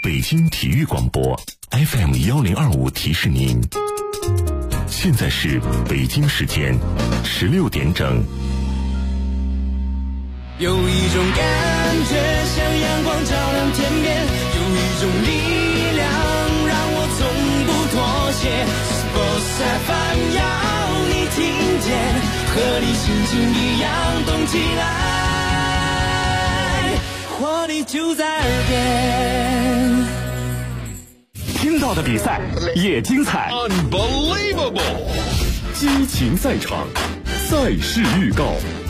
北京体育广播 FM1025提示您，现在是北京时间16点整。 有一种感觉像阳光照亮天边，有一种力量让我从不妥协。Sports FM 要你听见，和你心情一样动起来，活力就在耳边。 听到的比赛也精彩 Unbelievable 激情赛场，赛事预告。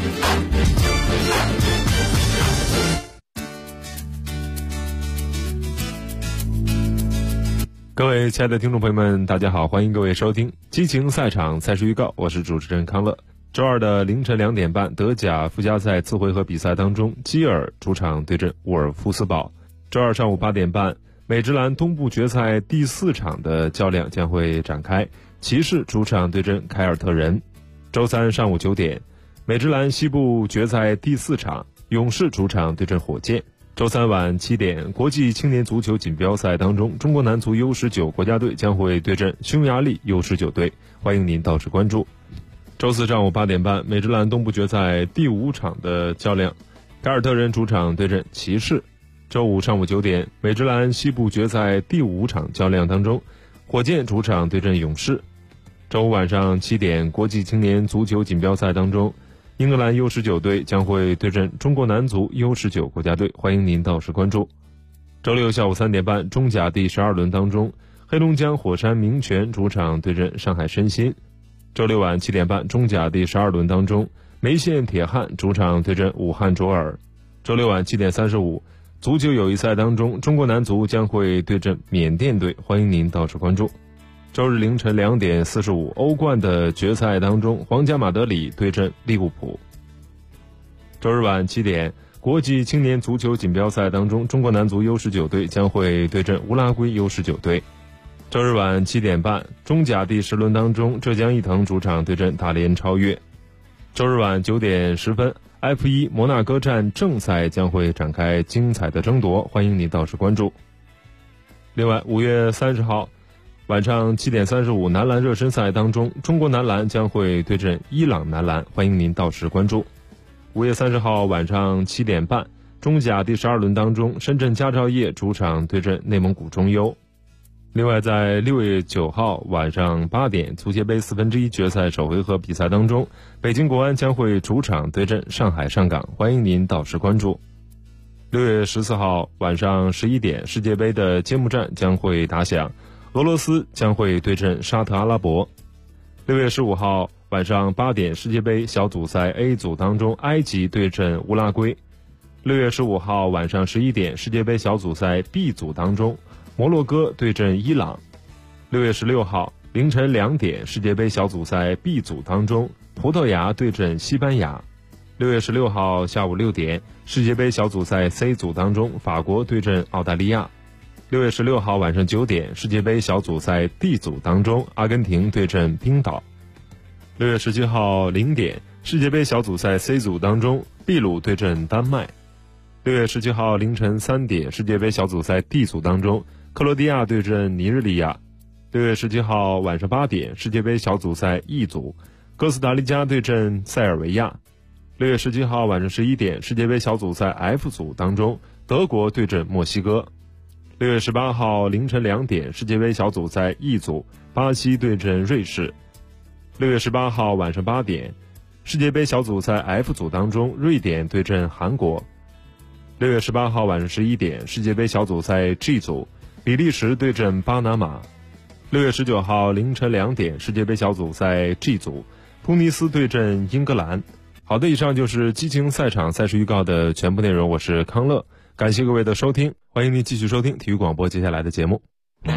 各位亲爱的听众朋友们，大家好，欢迎各位收听激情赛场赛事预告，我是主持人康乐。周二的凌晨2点半，德甲附加赛次回合比赛当中，基尔主场对阵沃尔夫斯堡。周二上午8点半，美职篮东部决赛第4场的较量将会展开，骑士主场对阵凯尔特人。周三上午9点，美职篮西部决赛第4场，勇士主场对阵火箭。周三晚7点，国际青年足球锦标赛当中，中国男足 U19 国家队将会对阵匈牙利 U19 队，欢迎您到时关注。周四上午8点半，美职篮东部决赛第5场的较量，凯尔特人主场对阵骑士。周五上午9点，美职篮西部决赛第5场较量当中，火箭主场对阵勇士。周五晚上7点，国际青年足球锦标赛当中，英格兰 U19 队将会对阵中国男足 U19 国家队，欢迎您到时关注。周六下午3点半，中甲第12轮当中，黑龙江火山明泉主场对阵上海申鑫。周六晚7点半，中甲第12轮当中，梅县铁汉主场对阵武汉卓尔。周六晚7点35，足球友谊赛当中，中国男足将会对阵缅甸队，欢迎您到时关注。周日凌晨2点45，欧冠的决赛当中，皇家马德里对阵利物浦。周日晚7点，国际青年足球锦标赛当中，中国男足 U19 队将会对阵乌拉圭 U19 队。周日晚7点半，中甲第10轮当中，浙江毅腾主场对阵大连超越。周日晚9点10分，F1 摩纳哥站正赛将会展开精彩的争夺，欢迎您到时关注。另外5月30号晚上7点35，男篮热身赛当中，中国男篮将会对阵伊朗男篮，欢迎您到时关注。5月30号晚上7点半，中甲第12轮当中，深圳佳兆业主场对阵内蒙古中优。另外在6月9号晚上8点，足协杯1/4决赛首回合比赛当中，北京国安将会主场对阵上海上港，欢迎您到时关注。6月14号晚上11点，世界杯的揭幕战将会打响，俄罗斯将会对阵沙特阿拉伯。6月15号晚上8点，世界杯小组赛 A 组当中，埃及对阵乌拉圭。6月15号晚上11点，世界杯小组赛 B 组当中，摩洛哥对阵伊朗。6月16号凌晨2点，世界杯小组赛 B 组当中，葡萄牙对阵西班牙。6月16号下午6点，世界杯小组赛 C 组当中，法国对阵澳大利亚。6月16号晚上9点，世界杯小组赛 D 组当中，阿根廷对阵冰岛。6月17号0点，世界杯小组赛 C 组当中，秘鲁对阵丹麦。6月17号凌晨3点，世界杯小组赛 D 组当中，克罗地亚对阵尼日利亚。6月17号晚上8点，世界杯小组赛 E 组，哥斯达黎加对阵塞尔维亚。6月17号晚上11点，世界杯小组赛 F 组当中，德国对阵墨西哥。6月18号凌晨2点，世界杯小组赛 E 组，巴西对阵瑞士。6月18号晚上8点，世界杯小组赛 F 组当中，瑞典对阵韩国。6月18号晚上11点，世界杯小组赛 G 组，比利时对阵巴拿马。6月19号凌晨2点，世界杯小组赛 G 组，突尼斯对阵英格兰。好的，以上就是激情赛场赛事预告的全部内容，我是康乐，感谢各位的收听，欢迎您继续收听体育广播接下来的节目。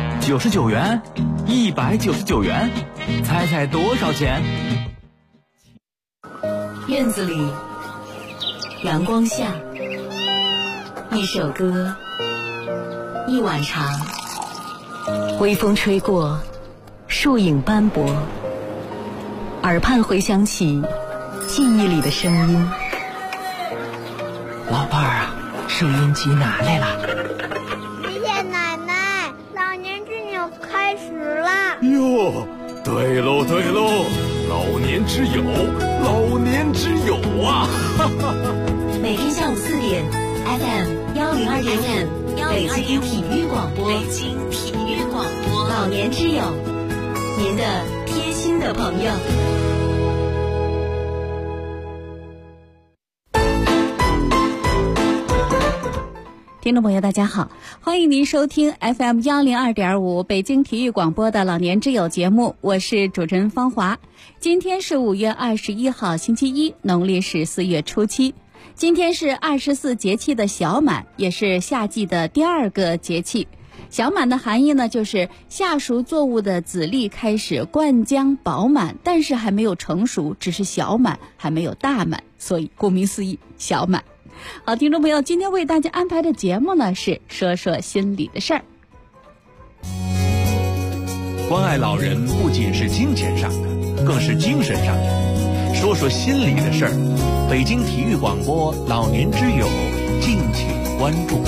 99元，199元，猜猜多少钱？ 院子里，阳光下，一首歌，一碗茶，微风吹过，树影斑驳，耳畔回响起记忆里的声音。 老伴儿啊，收音机拿来了。 谢谢奶开始啦。 哟，对喽对喽，老年之友，老年之友啊！ 每天下午4点 FM102.5北京体育广播，老年之友，您的贴心的朋友。听众朋友大家好，欢迎您收听 FM102.5 北京体育广播的老年之友节目，我是主持人方华。今天是5月21号星期一，农历是4月初7。今天是24节气的小满，也是夏季的第2个节气。小满的含义呢，就是夏熟作物的籽粒开始灌浆饱满，但是还没有成熟，只是小满，还没有大满，所以顾名思义，小满。好，听众朋友，今天为大家安排的节目呢是说说心里的事儿。 关爱老人不仅是金钱上的，更是精神上的。说说心里的事儿，北京体育广播老年之友，敬请关注。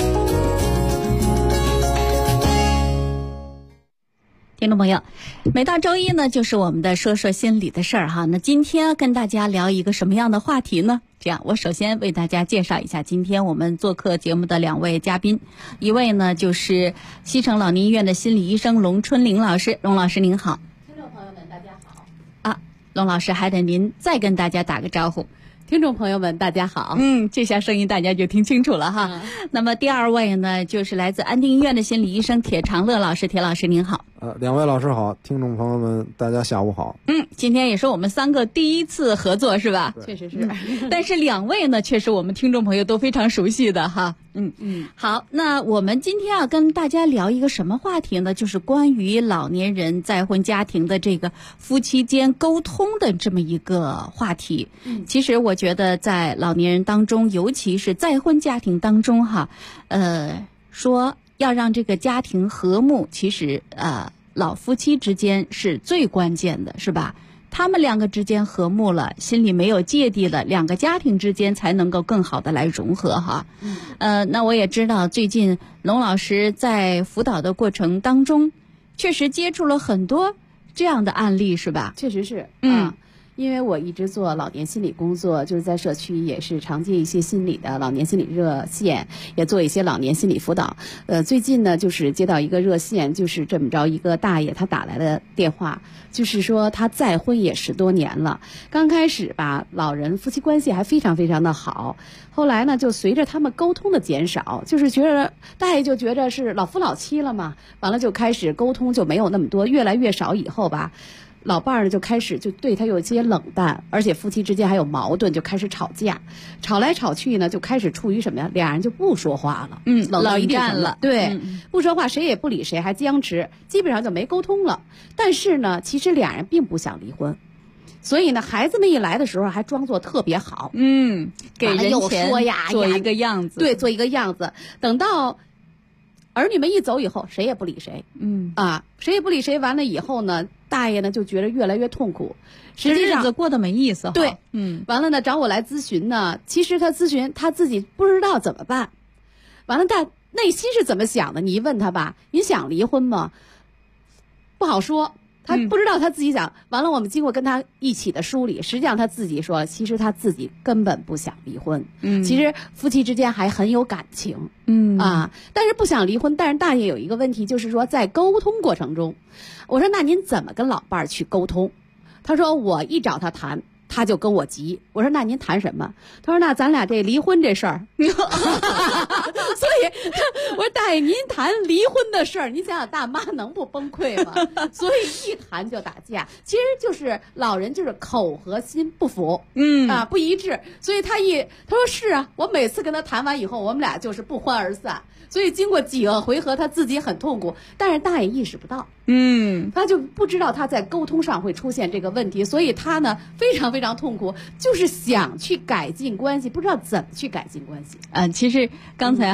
听众朋友，每到周一呢，就是我们的说说心里的事儿哈。那今天跟大家聊一个什么样的话题呢？这样，我首先为大家介绍一下今天我们做客节目的2位嘉宾，一位呢就是西城老年医院的心理医生龙春玲老师，龙老师您好。 听众朋友们大家好。 龙老师还得您再跟大家打个招呼。 听众朋友们大家好。 这下声音大家就听清楚了哈。那么第2位呢，就是来自安定医院的心理医生铁长乐老师，铁老师您好。 2位老师好，听众朋友们大家下午好。 今天也是我们3个第一次合作是吧？ 确实是。 但是2位呢，却是我们听众朋友都非常熟悉的哈。好，那我们今天要跟大家聊一个什么话题呢？就是关于老年人再婚家庭的这个夫妻间沟通的这么一个话题。其实我觉得在老年人当中，尤其是再婚家庭当中哈，说要让这个家庭和睦，其实老夫妻之间是最关键的，是吧？他们2个之间和睦了，心里没有芥蒂了，2个家庭之间才能够更好的来融合哈。那我也知道最近龙老师在辅导的过程当中，确实接触了很多这样的案例，是吧？ 确实是。因为我一直做老年心理工作，就是在社区也是常接一些心理的老年心理热线，也做一些老年心理辅导。最近呢，就是接到一个热线，就是这么着一个大爷他打来的电话，就是说他再婚也10多年了，刚开始吧，老人夫妻关系还非常非常的好，后来呢，就随着他们沟通的减少，就是觉得大爷就觉得是老夫老妻了嘛，完了就开始沟通就没有那么多，越来越少以后吧。老伴儿呢就开始就对他有一些冷淡，而且夫妻之间还有矛盾，就开始吵架，吵来吵去呢，就开始处于什么呀？俩人就不说话了， 冷战了， 对，不说话，谁也不理谁，还僵持，基本上就没沟通了。但是呢，其实俩人并不想离婚，所以呢，孩子们一来的时候还装作特别好， 给人钱说呀， 做一个样子， 对，做一个样子。等到儿女们一走以后，谁也不理谁，谁也不理谁。完了以后呢，大爷呢就觉得越来越痛苦，实际上日子过得没意思。 对，完了呢，找我来咨询呢，其实他咨询他自己不知道怎么办。完了，他内心是怎么想的？你一问他吧，你想离婚吗？不好说。他不知道他自己想。完了，我们经过跟他一起的梳理，实际上他自己说，其实他自己根本不想离婚。其实夫妻之间还很有感情。但是不想离婚。但是大爷有一个问题，就是说在沟通过程中，我说那您怎么跟老伴儿去沟通？他说我一找他谈，他就跟我急。我说那您谈什么？他说那咱俩这离婚这事儿。所以我说大爷您谈离婚的事儿，您想想大妈能不崩溃吗？所以一谈就打架，其实就是老人就是口和心不符，不一致。所以他说是啊，我每次跟他谈完以后，我们俩就是不欢而散。所以经过几个回合，他自己很痛苦，但是大爷意识不到，他就不知道他在沟通上会出现这个问题，所以他呢非常非常痛苦，就是想去改进关系，不知道怎么去改进关系。 其实刚才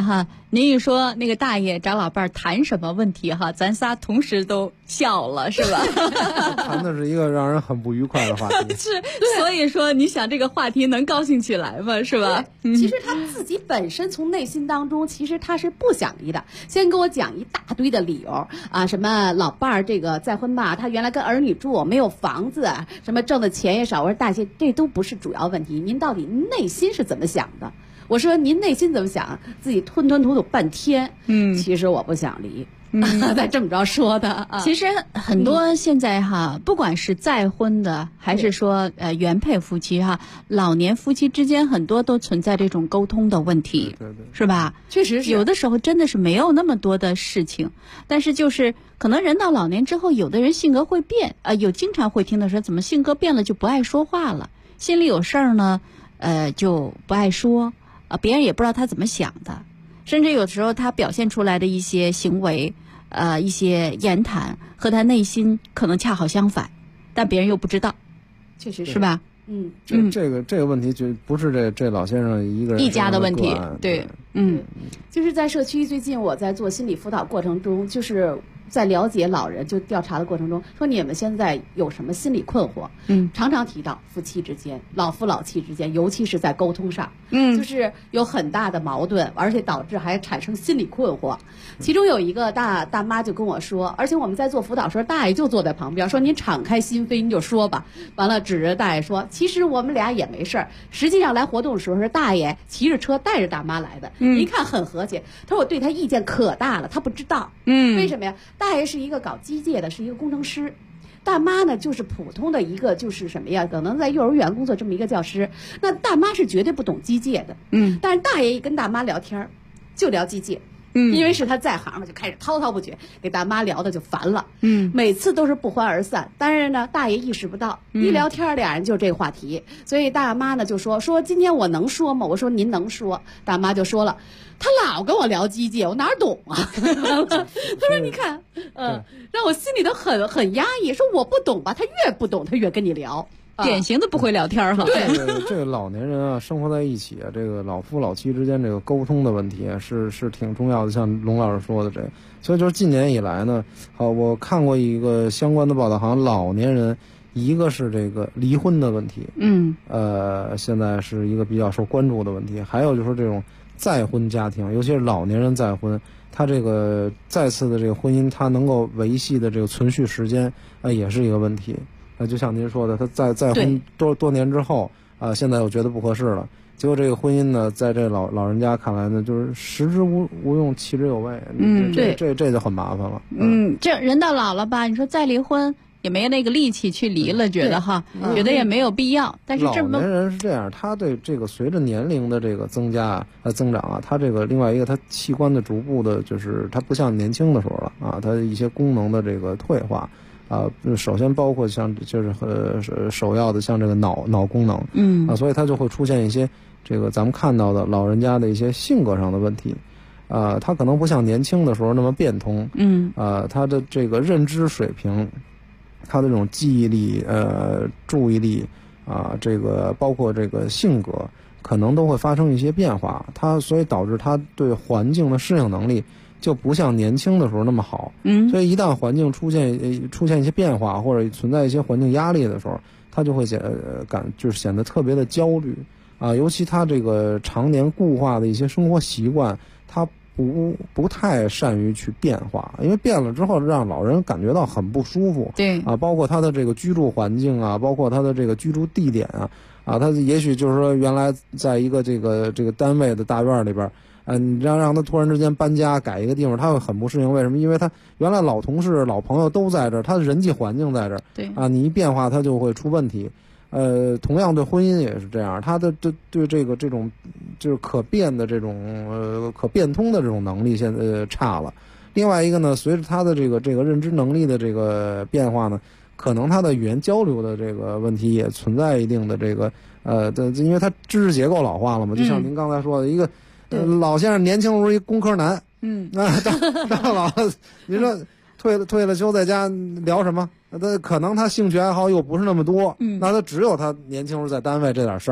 您一说那个大爷找老伴儿谈什么问题哈，咱仨同时都笑了，是吧？ 谈的是一个让人很不愉快的话题。 是，所以说你想这个话题能高兴起来吗？是吧？ 其实他自己本身从内心当中，其实他是不想离的。先给我讲一大堆的理由啊，什么老伴儿这个再婚吧，他原来跟儿女住，没有房子，什么挣的钱也少。我说大姐，这都不是主要问题，您到底内心是怎么想的？我说您内心怎么想？自己吞吞吐吐半天，其实我不想离。再这么着说的啊。 其实很多现在哈，不管是再婚的，还是说原配夫妻哈，老年夫妻之间很多都存在这种沟通的问题， 对， 是吧？ 确实是有的时候真的是没有那么多的事情，但是就是可能人到老年之后，有的人性格会变有经常会听到说怎么性格变了就不爱说话了，心里有事儿呢就不爱说别人也不知道他怎么想的，甚至有时候他表现出来的一些行为一些言谈和他内心可能恰好相反，但别人又不知道， 确实是吧？ 这个问题就不是这老先生一个人一家的问题，对， 就是在社区最近我在做心理辅导过程中，就是在了解老人就调查的过程中，说你们现在有什么心理困惑？常常提到夫妻之间、老夫老妻之间，尤其是在沟通上，就是有很大的矛盾，而且导致还产生心理困惑。其中有一个大妈就跟我说，而且我们在做辅导时候，大爷就坐在旁边，说您敞开心扉，您就说吧。完了指着大爷说，其实我们俩也没事儿。实际上来活动的时候是大爷骑着车带着大妈来的，一看很和谐。他说我对他意见可大了，他不知道，为什么呀？大爷是一个搞机械的，是一个工程师。大妈呢，就是普通的一个，就是什么呀？可能在幼儿园工作这么一个教师。那大妈是绝对不懂机械的，但是大爷一跟大妈聊天，就聊机械。因为是他在行嘛，就开始滔滔不绝，给大妈聊的就烦了。每次都是不欢而散。但是呢，大爷意识不到，一聊天俩人就这个话题，所以大妈呢就说今天我能说吗？我说您能说。大妈就说了，他老跟我聊机械，我哪懂啊？他说你看，让我心里头很压抑，说我不懂吧，他越不懂，他越跟你聊。 典型的不会聊天哈。 对，这个老年人啊，生活在一起这个老夫老妻之间这个沟通的问题是挺重要的。像龙老师说的所以就是近年以来呢，我看过一个相关的报道，好像老年人一个是这个离婚的问题，现在是一个比较受关注的问题。还有就是这种再婚家庭，尤其是老年人再婚，他这个再次的这个婚姻，他能够维系的这个存续时间也是一个问题。就像您说的，他再婚多年之后现在又觉得不合适了，结果这个婚姻呢，在这老人家看来呢，就是食之无用，弃之有味。这就很麻烦了。 这人到老了吧，你说再离婚也没那个力气去离了，觉得觉得也没有必要。但是老年人是这样，他对这个随着年龄的这个增长他这个另外一个他器官的逐步的，就是他不像年轻的时候了他一些功能的这个退化。首先包括像就是首要的像这个脑功能，所以它就会出现一些这个咱们看到的老人家的一些性格上的问题，他可能不像年轻的时候那么变通，他的这个认知水平，他的这种记忆力、注意力这个包括这个性格，可能都会发生一些变化，所以导致他对环境的适应能力就不像年轻的时候那么好，所以一旦环境出现一些变化，或者存在一些环境压力的时候，他就会就是显得特别的焦虑尤其他这个常年固化的一些生活习惯，他不太善于去变化，因为变了之后让老人感觉到很不舒服。 对包括他的这个居住环境包括他的这个居住地点他也许就是说原来在一个这个单位的大院里边。你让他突然之间搬家改一个地方，他会很不适应。为什么？因为他原来老同事、老朋友都在这儿，他的人际环境在这儿。 对你一变化，他就会出问题。同样对婚姻也是这样，他的对这种就是可变的这种可变通的这种能力现在差了。另外一个呢，随着他的这个认知能力的这个变化呢，可能他的语言交流的这个问题也存在一定的这个因为他知识结构老化了嘛，就像您刚才说的一个。老先生年轻时候一工科男，到老了，您说退了休在家聊什么？可能他兴趣爱好又不是那么多，那他只有他年轻时候在单位这点事儿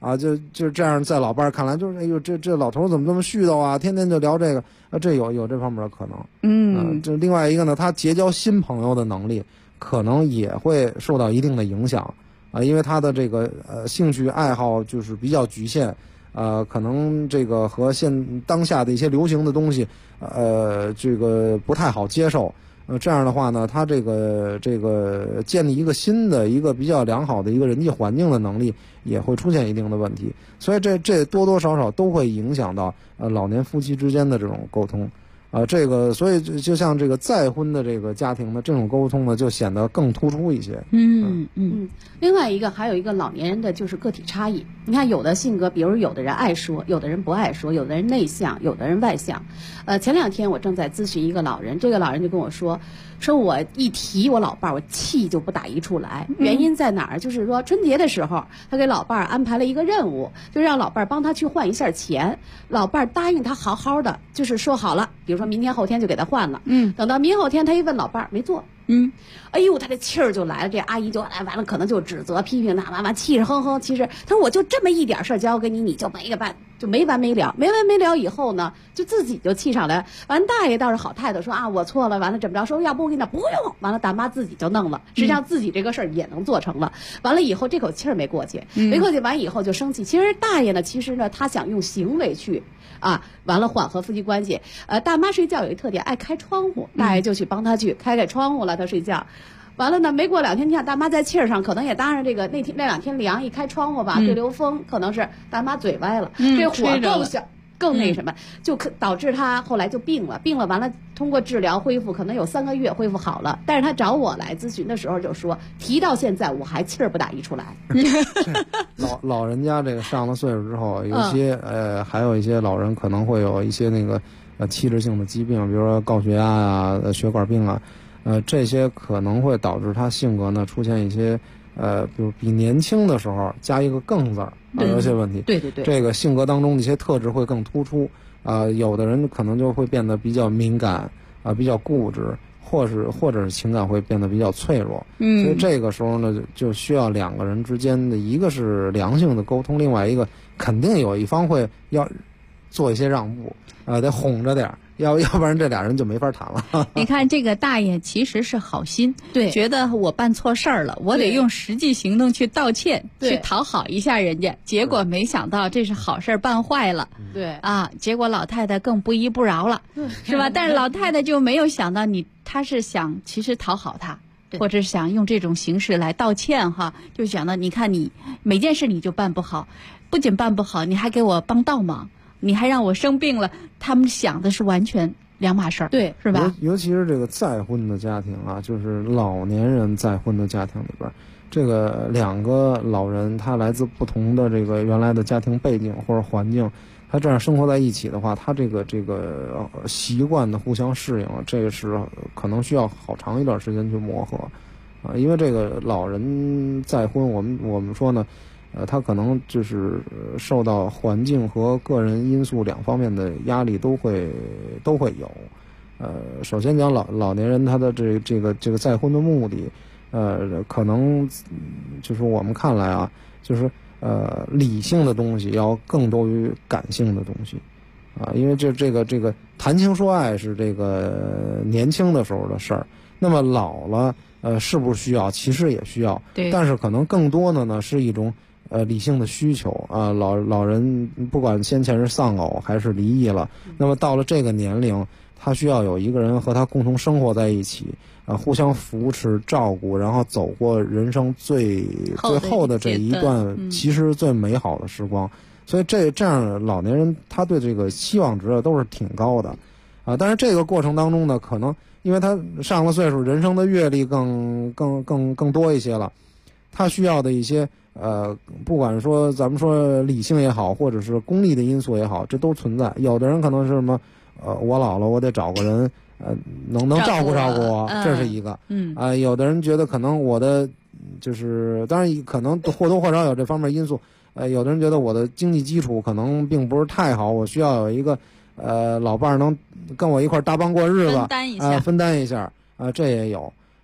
啊，就这样，在老伴儿看来，就是哎呦，这老头怎么这么絮叨啊？天天就聊这个啊，这有这方面的可能。这另外一个呢，他结交新朋友的能力可能也会受到一定的影响啊，因为他的这个兴趣爱好就是比较局限。可能这个和当下的一些流行的东西，这个不太好接受。这样的话呢，他这个建立一个新的一个比较良好的一个人际环境的能力也会出现一定的问题。所以这多多少少都会影响到老年夫妻之间的这种沟通。这个所以就像这个再婚的这个家庭呢，这种沟通呢就显得更突出一些。 另外一个还有一个老年人的就是个体差异。你看有的性格，比如有的人爱说，有的人不爱说，有的人内向，有的人外向。前2天我正在咨询一个老人，这个老人就跟我说我一提我老伴儿，我气就不打一处来。原因在哪儿？就是说春节的时候，他给老伴儿安排了一个任务，就让老伴儿帮他去换一下钱。老伴儿答应他好好的，就是说好了，比如说明天后天就给他换了。等到明后天他一问老伴儿没做。哎呦，他这气儿就来了，这阿姨就完了，可能就指责批评他，妈妈气势哼哼。其实他说我就这么一点事儿交给你，你就没完没了，没完没了以后呢，就自己就气上来。完大爷倒是好态度，说啊我错了，完了怎么着？说要不我给你不用，完了大妈自己就弄了。实际上自己这个事儿也能做成了。完了以后这口气儿没过去，完以后就生气。其实大爷呢，他想用行为去。完了缓和夫妻关系。大妈睡觉有一特点，爱开窗户，大爷就去帮她去开窗户了，她睡觉。完了呢，没过2天，你看大妈在气儿上，可能也搭上这个那2天凉，一开窗户吧，对流风，可能是大妈嘴歪了，这火更小。更那什么，就导致他后来就病了，完了通过治疗恢复，可能有3个月恢复好了。但是他找我来咨询的时候就说，提到现在我还气儿不打一处来。 老人家这个上了岁数之后，有些还有一些老人可能会有一些那个器质性的疾病，比如说高血压啊、血管病啊，这些可能会导致他性格呢出现一些比如比年轻的时候加一个更字儿。有些问题， 对， 这个性格当中的一些特质会更突出。有的人可能就会变得比较敏感，比较固执，或者是情感会变得比较脆弱。所以这个时候呢，就需要2个人之间的一个是良性的沟通，另外一个肯定有一方会要做一些让步，得哄着点儿。要不然这俩人就没法谈了。 你看这个大爷其实是好心， 对， 觉得我办错事儿了，我得用实际行动去道歉，去讨好一下人家。结果没想到这是好事办坏了， 对结果老太太更不依不饶了，是吧？但是老太太就没有想到她是想其实讨好他，或者是想用这种形式来道歉哈，就想到你看你每件事你就办不好，不仅办不好，你还给我帮倒忙。你还让我生病了，他们想的是完全2码事儿， 对， 是吧？ 尤其是这个再婚的家庭啊，就是老年人再婚的家庭里边，这个2个老人他来自不同的这个原来的家庭背景或者环境，他这样生活在一起的话，他这个习惯的互相适应，这个是可能需要好长一段时间去磨合因为这个老人再婚，我们说呢。他可能就是受到环境和个人因素2方面的压力都会有。首先讲老年人他的这个再婚的目的，可能就是我们看来啊，就是理性的东西要更多于感性的东西因为这个谈情说爱是这个年轻的时候的事儿，那么老了是不是需要？其实也需要， 对， 但是可能更多的呢是一种。理性的需求老人不管先前是丧偶还是离异了，那么到了这个年龄，他需要有一个人和他共同生活在一起，互相扶持照顾，然后走过人生最后的这一段其实最美好的时光。所以这样老年人他对这个期望值都是挺高的但是这个过程当中呢，可能因为他上了岁数，人生的阅历更多一些了，他需要的一些不管说咱们说理性也好，或者是功利的因素也好，这都存在。有的人可能是什么我老了，我得找个人能照顾我，这是一个。有的人觉得可能我的就是当然可能或多或少有这方面因素。有的人觉得我的经济基础可能并不是太好，我需要有一个老伴儿能跟我一块搭帮过日子， 分担一下这也有。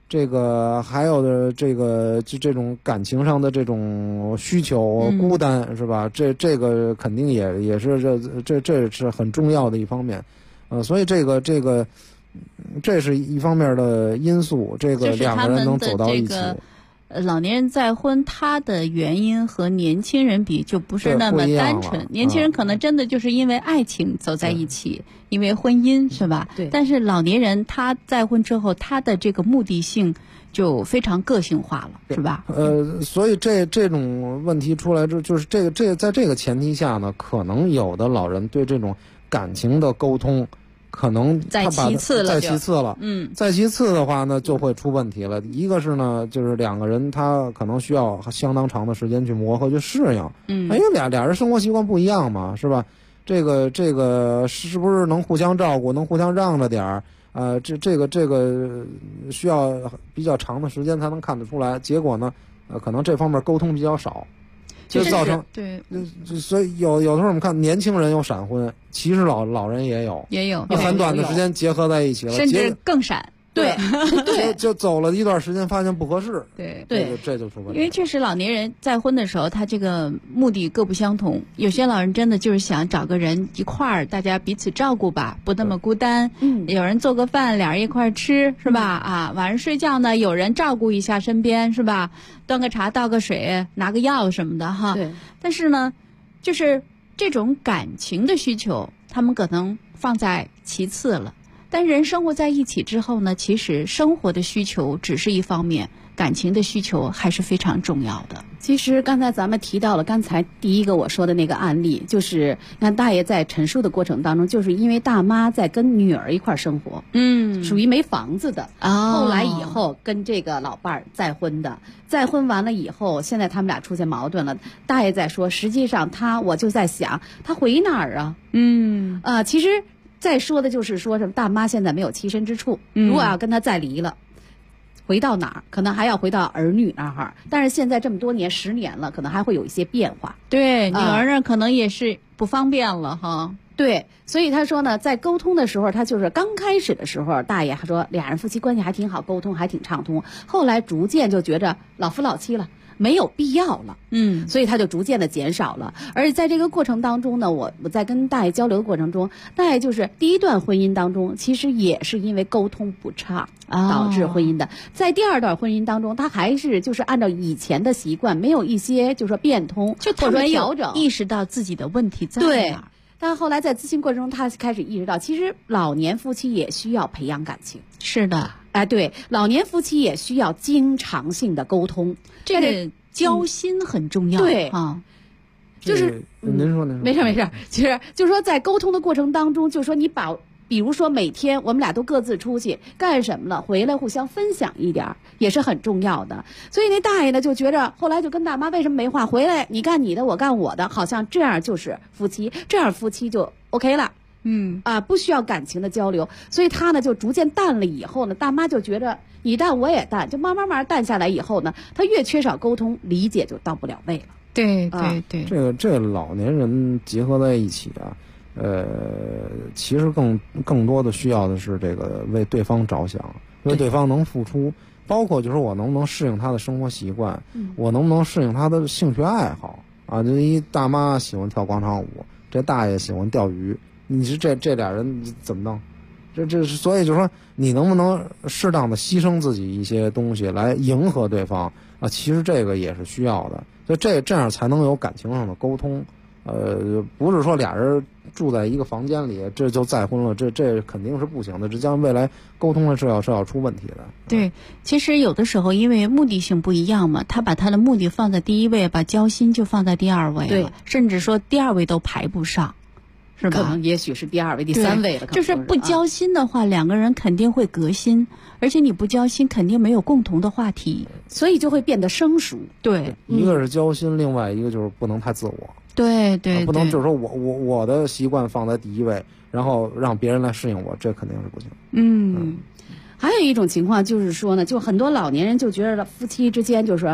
这个还有的这个就这种感情上的这种需求、孤单是吧？这个肯定也是这是很重要的一方面，所以这是一方面的因素，这个两个人能走到一起。 老年人再婚，他的原因和年轻人比就不是那么单纯。年轻人可能真的就是因为爱情走在一起，因为婚姻是吧？ 对。 但是老年人他再婚之后，他的这个目的性就非常个性化了，是吧？ 所以这种问题出来之后，就是在这个前提下呢，可能有的老人对这种感情的沟通。可能再其次了， 再其次的话呢，就会出问题了。一个是呢，就是两个人他可能需要相当长的时间去磨合、去适应。因为俩人生活习惯不一样嘛，是吧？这个是不是能互相照顾，能互相让着点儿？这个需要比较长的时间才能看得出来。结果呢，可能这方面沟通比较少。就造成对， 所以有的时候我们看年轻人有闪婚，其实老人也有很短的时间结合在一起了， 甚至更闪。 对， 就走了一段时间，发现不合适。 对， 这就出问题。 因为确实老年人再婚的时候，他这个目的各不相同。有些老人真的就是想找个人一块儿，大家彼此照顾吧，不那么孤单。有人做个饭，俩人一块儿吃，是吧？晚上睡觉呢，有人照顾一下身边，是吧？端个茶，倒个水，拿个药什么的哈。 对。 但是呢，就是这种感情的需求，他们可能放在其次了。但人生活在一起之后呢，其实生活的需求只是一方面，感情的需求还是非常重要的。 其实刚才咱们提到了刚才第一个我说的那个案例，就是看大爷在陈述的过程当中，就是因为大妈在跟女儿一块生活，属于没房子的，后来以后跟这个老伴儿再婚的，再婚完了以后，现在他们俩出现矛盾了。大爷在说，实际上我就在想，他回哪儿啊？其实再说的就是说什么大妈现在没有栖身之处，如果要跟他再离了，回到哪儿？可能还要回到儿女那儿。但是现在这么多年，10年了，可能还会有一些变化。 对，女儿那可能也是不方便了哈。 对，所以他说呢，在沟通的时候，他就是刚开始的时候，大爷他说俩人夫妻关系还挺好，沟通还挺畅通。后来逐渐就觉着老夫老妻了，没有必要了，所以他就逐渐的减少了。而且在这个过程当中呢，我在跟大爷交流的过程中，大爷就是第一段婚姻当中，其实也是因为沟通不畅导致婚姻的。在第二段婚姻当中，他还是就是按照以前的习惯，没有一些就是说变通， 就或者说调整， 意识到自己的问题在哪儿。 对。但后来在咨询过程中，他开始意识到，其实老年夫妻也需要培养感情。 是的， 对，老年夫妻也需要经常性的沟通， 这个交心很重要。 对就是您说， 没事，就是说在沟通的过程当中，就是说比如说每天我们俩都各自出去干什么了，回来互相分享一点也是很重要的。所以那大爷呢就觉着，后来就跟大妈为什么没话，回来你干你的，我干我的，好像这样就是夫妻，这样夫妻就 OK 了。不需要感情的交流，所以他呢就逐渐淡了。以后呢，大妈就觉着你淡我也淡，就慢慢淡下来以后呢，他越缺少沟通，理解就到不了位了。 对， 这个老年人结合在一起啊。其实更多的需要的是这个为对方着想，为对方能付出，包括就是我能不能适应他的生活习惯，我能不能适应他的兴趣爱好啊？就一大妈喜欢跳广场舞，这大爷喜欢钓鱼，你是这俩人怎么弄？所以就是说，你能不能适当的牺牲自己一些东西来迎合对方啊？其实这个也是需要的，所以这样才能有感情上的沟通。不是说俩人住在一个房间里，这就再婚了，这肯定是不行的，这将未来沟通的是要出问题的。 对，其实有的时候因为目的性不一样嘛，他把他的目的放在第一位，把交心就放在第二位了， 对， 甚至说第二位都排不上，是吧？ 可能也许是第二位、第三位了。 就是不交心的话，两个人肯定会隔心，而且你不交心，肯定没有共同的话题， 所以就会变得生疏。 对， 一个是交心，另外一个就是不能太自我。 对， 不能就是说我的习惯放在第一位，然后让别人来适应我，这肯定是不行。 还有一种情况就是说呢，就很多老年人就觉得夫妻之间就是说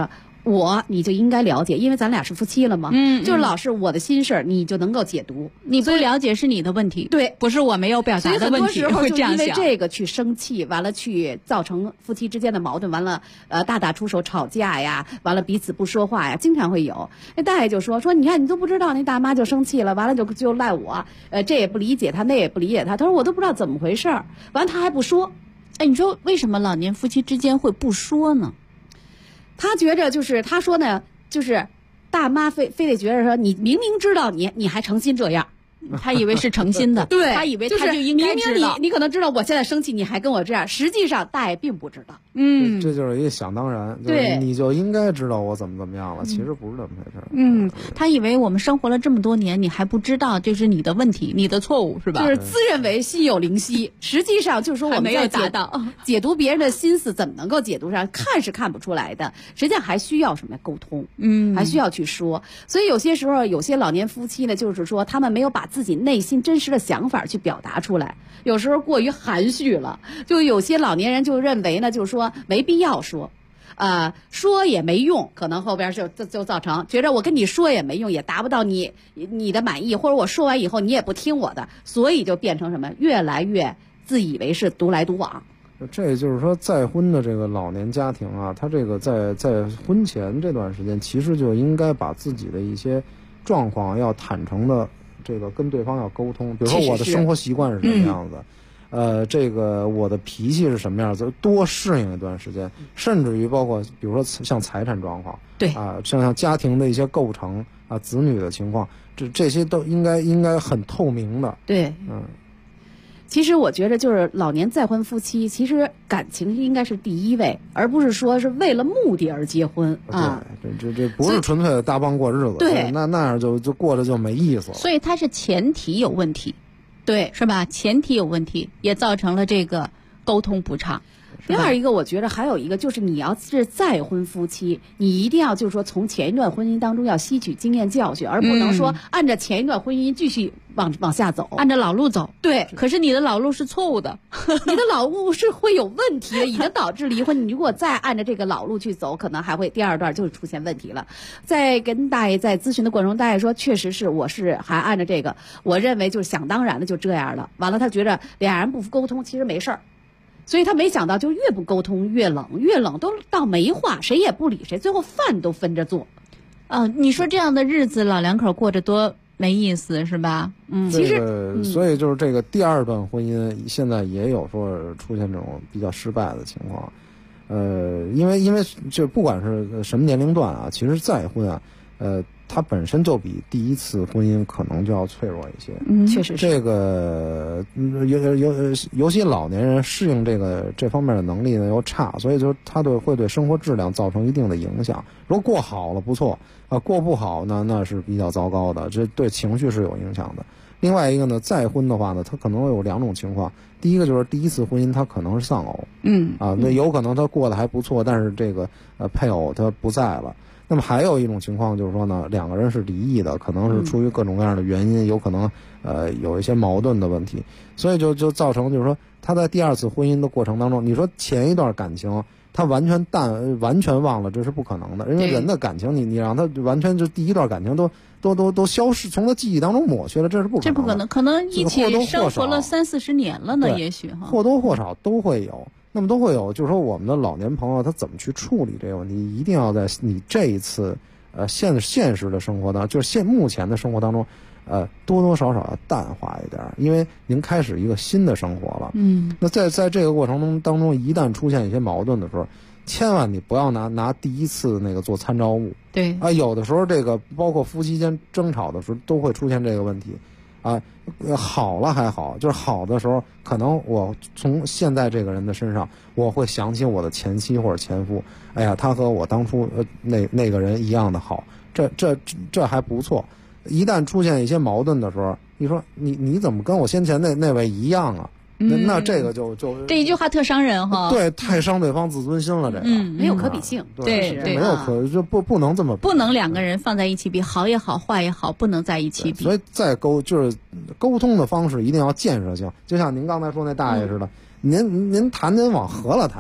你就应该了解，因为咱俩是夫妻了嘛。就是老是我的心事儿，你就能够解读。 你不了解是你的问题， 对， 不是我没有表达的问题。 所以很多时候会这样想， 就因为这个去生气，完了去造成夫妻之间的矛盾，完了大打出手吵架呀，完了彼此不说话呀，经常会有。那大爷就说你看你都不知道，那大妈就生气了，完了就赖我，这也不理解他，那也不理解他。他说我都不知道怎么回事儿，完了他还不说。 哎，你说为什么老年夫妻之间会不说呢？ 他觉着就是他说呢，就是大妈非得觉着说你明明知道你还诚心这样。 他以为是诚心的， 对， 他以为他就应该知道。 明明你可能知道我现在生气，你还跟我这样，实际上大爷并不知道。 这就是一个想当然， 对， 你就应该知道我怎么样了，其实不是这么回事。 他以为我们生活了这么多年，你还不知道这是你的问题，你的错误是吧？ 就是自认为心有灵犀，实际上就是说我们没有达到解读别人的心思，怎么能够解读上？看是看不出来的，实际上还需要什么沟通？还需要去说。所以有些时候，有些老年夫妻呢，就是说他们没有把自己内心真实的想法去表达出来，有时候过于含蓄了。就有些老年人就认为呢，就是说没必要说，说也没用，可能后边就造成觉着我跟你说也没用，也达不到你的满意，或者我说完以后你也不听我的，所以就变成什么，越来越自以为是独来独往。 这就是说，再婚的这个老年家庭啊，他这个在婚前这段时间，其实就应该把自己的一些状况要坦诚的这个跟对方要沟通，比如说我的生活习惯是什么样子，这个我的脾气是什么样子，多适应一段时间，甚至于包括比如说像财产状况， 对像家庭的一些构成啊，子女的情况，这些都应该很透明的。 对，其实我觉得就是老年再婚夫妻，其实感情应该是第一位，而不是说是为了目的而结婚啊。 对，这不是纯粹的搭帮过日子， 对， 那样就过着就没意思了。 所以它是前提有问题， 对， 是吧？前提有问题，也造成了这个沟通不畅。 第二一个，我觉得还有一个就是，你要是再婚夫妻，你一定要就是说从前一段婚姻当中要吸取经验教训，而不能说按照前一段婚姻继续往下走， 按照老路走。 对， 可是你的老路是错误的， 你的老路是会有问题的，已经导致离婚。你如果再按照这个老路去走，可能还会第二段就出现问题了。在跟大爷在咨询的过程中，大爷说确实是我是还按照这个，我认为就是想当然的就这样了。完了，他觉着俩人不沟通其实没事儿。所以他没想到，就越不沟通越冷，越冷都到没话，谁也不理谁，最后饭都分着做。 你说这样的日子，老两口过着多没意思，是吧？ 其实， 所以就是这个第二段婚姻现在也有说出现这种比较失败的情况。因为就不管是什么年龄段啊，其实再婚啊，它本身就比第一次婚姻可能就要脆弱一些。 确实是这个尤其老年人适应这方面的能力呢又差，所以就他会对生活质量造成一定的影响。如果过好了不错过不好呢，那是比较糟糕的，这对情绪是有影响的。另外一个呢，再婚的话呢，他可能有两种情况。第一个就是第一次婚姻他可能是丧偶，那有可能他过得还不错，但是这个配偶他不在了。那么还有一种情况就是说呢，两个人是离异的，可能是出于各种各样的原因，有可能有一些矛盾的问题，所以就造成就是说他在第二次婚姻的过程当中，你说前一段感情他完全忘了，这是不可能的，因为人的感情你让他完全就第一段感情都消失，从他记忆当中抹去了，这是不可能的。 这不可能，可能一起生活了30-40年了呢，也许或多或少都会有。那么都会有，就是说我们的老年朋友他怎么去处理这个问题，一定要在你这一次现实的生活当中，就是目前的生活当中，多多少少要淡化一点，因为您开始一个新的生活了。那在这个过程当中，一旦出现一些矛盾的时候，千万你不要拿第一次那个做参照物。 对有的时候这个包括夫妻间争吵的时候都会出现这个问题。好了还好，就是好的时候，可能我从现在这个人的身上，我会想起我的前妻或者前夫，哎呀，他和我当初那个人一样的好，这还不错。一旦出现一些矛盾的时候，你说你怎么跟我先前那位一样啊？那这个就这一句话特伤人哈。 对，太伤对方自尊心了，这个没有可比性。 对， 没有就不能这么比， 不能两个人放在一起比，好也好，坏也好，不能在一起比。 所以就是沟通的方式一定要建设性，就像您刚才说那大爷似的，您谈往和了谈，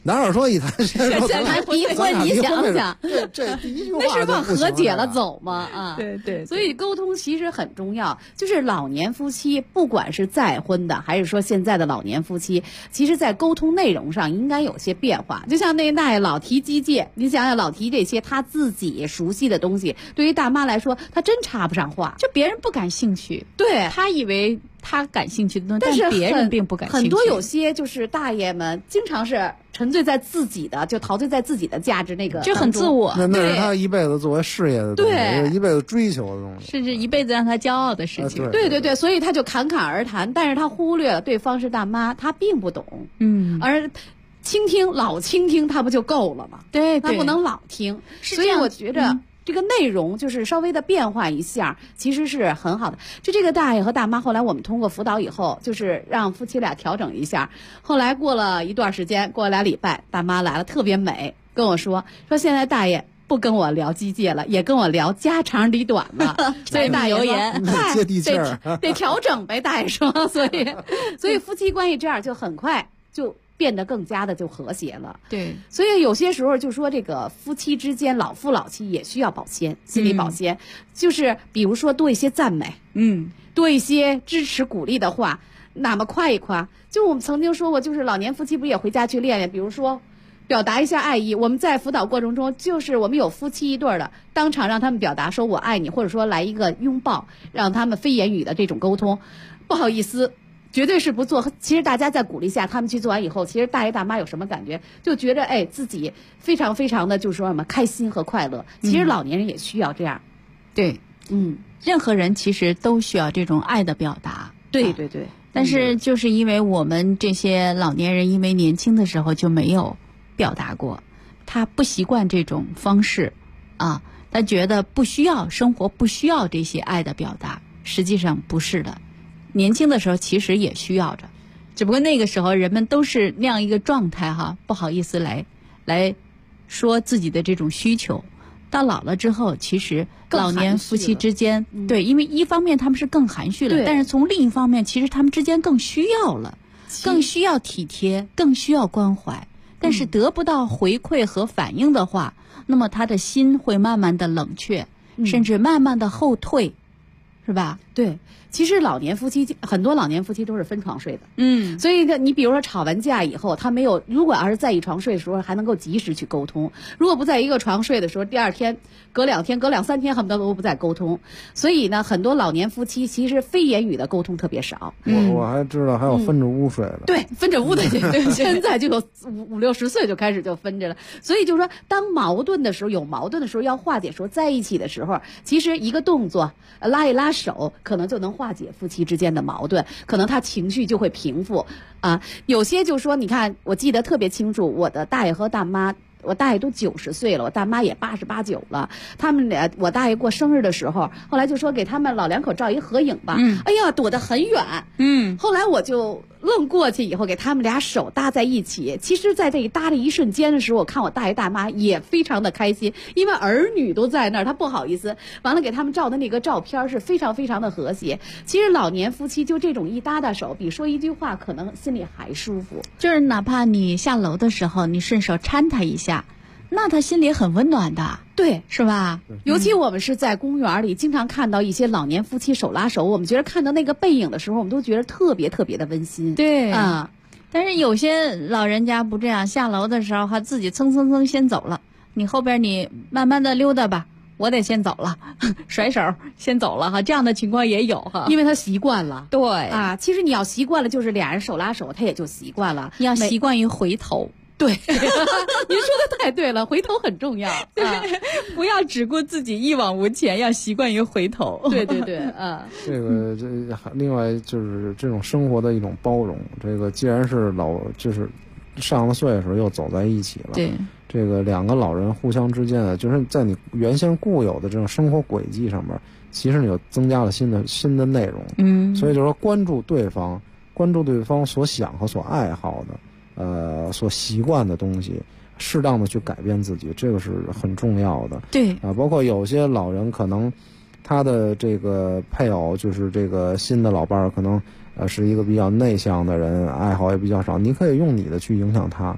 哪有说一谈先说这还离婚，你想想， 这第一句话那是往和解了走。 走吗？啊， 对， 所以沟通其实很重要。就是老年夫妻，不管是再婚的，还是说现在的老年夫妻，其实在沟通内容上应该有些变化。就像那大爷老提机械，你想想老提这些他自己熟悉的东西，对于大妈来说，他真插不上话。 就别人不感兴趣， 对， 他以为他感兴趣的东西， 但是别人并不感兴趣。 很多有些就是大爷们经常是沉醉在自己的，就陶醉在自己的价值那个， 就很自我。 那是他一辈子作为事业的东西， 对， 一辈子追求的东西， 甚至一辈子让他骄傲的事情。 对，所以他就侃侃而谈，但是他忽略了对方是大妈，他并不懂。而倾听老倾听，他不就够了吗？ 对， 他不能老听。所以我觉着这个内容就是稍微的变化一下，其实是很好的。就这个大爷和大妈，后来我们通过辅导以后，就是让夫妻俩调整一下。后来过了一段时间，过了2礼拜，大妈来了，特别美，跟我说现在大爷不跟我聊机械了，也跟我聊家长里短了。所以大爷留言接地气儿， 得调整呗。大爷说，所以夫妻关系这样就很快就变得更加的就和谐了。 对， 所以有些时候就说这个夫妻之间老夫老妻也需要保鲜，心理保鲜，就是比如说多一些赞美，多一些支持鼓励的话，哪么夸一夸。就我们曾经说过，就是老年夫妻不也回家去练练，比如说表达一下爱意。我们在辅导过程中，就是我们有夫妻一对的，当场让他们表达说我爱你，或者说来一个拥抱，让他们非言语的这种沟通。不好意思，绝对是不做。其实大家在鼓励下，他们去做完以后，其实大爷大妈有什么感觉？就觉得自己非常非常的就是说什么开心和快乐。其实老年人也需要这样。 对，任何人其实都需要这种爱的表达。 对。 但是就是因为我们这些老年人，因为年轻的时候就没有表达过，他不习惯这种方式啊，他觉得不需要，生活不需要这些爱的表达。实际上不是的，年轻的时候其实也需要着，只不过那个时候人们都是那样一个状态哈，不好意思来说自己的这种需求。到老了之后，其实老年夫妻之间，对，因为一方面他们是更含蓄了，但是从另一方面，其实他们之间更需要了，更需要体贴，更需要关怀。但是得不到回馈和反应的话，那么他的心会慢慢的冷却，甚至慢慢的后退，是吧？ 对。其实老年夫妻很多老年夫妻都是分床睡的，所以你比如说吵完架以后，他没有，如果要是在一床睡的时候还能够及时去沟通，如果不在一个床睡的时候，第二天隔2天隔2、3天恨不得都不再沟通。所以呢，很多老年夫妻其实非言语的沟通特别少。 我还知道还有分着屋睡的， 对，分着屋的，现在就有50、60岁就开始就分着了。所以就是说，当矛盾的时候，有矛盾的时候要化解，说在一起的时候，其实一个动作拉一拉手，可能就能化解夫妻之间的矛盾，可能他情绪就会平复啊。有些就说，你看，我记得特别清楚，我的大爷和大妈。我大爷都90岁了，我大妈也88、9了。他们俩，我大爷过生日的时候，后来就说给他们老两口照一合影吧。哎呀，躲得很远。后来我就愣过去以后，给他们俩手搭在一起。其实，在这一搭的一瞬间的时候，我看我大爷大妈也非常的开心，因为儿女都在那儿，他不好意思。完了，给他们照的那个照片是非常非常的和谐。其实老年夫妻就这种一搭搭手，比说一句话可能心里还舒服。 就是哪怕你下楼的时候，你顺手搀他一下。那他心里很温暖的， 对， 是吧？ 尤其我们是在公园里，经常看到一些老年夫妻手拉手，我们觉得看到那个背影的时候，我们都觉得特别特别的温馨。 对啊，但是有些老人家不这样，下楼的时候还自己蹭先走了，你后边你慢慢的溜达吧，我得先走了，甩手先走了哈，这样的情况也有哈， 因为他习惯了。 对啊，其实你要习惯了，就是俩人手拉手，他也就习惯了。 你要习惯于回头。 对，您说的太对了，回头很重要， 不要只顾自己一往无前，要习惯于回头。 对， 这另外就是这种生活的一种包容。这个既然是就是上了岁数又走在一起了， 对， 这个两个老人互相之间啊，就是在你原先固有的这种生活轨迹上面，其实你又增加了新的内容。所以就是说关注对方所想和所爱好的。所习惯的东西，适当的去改变自己，这个是很重要的。 对啊，包括有些老人可能他的这个配偶就是这个新的老伴儿，可能是一个比较内向的人，爱好也比较少，你可以用你的去影响他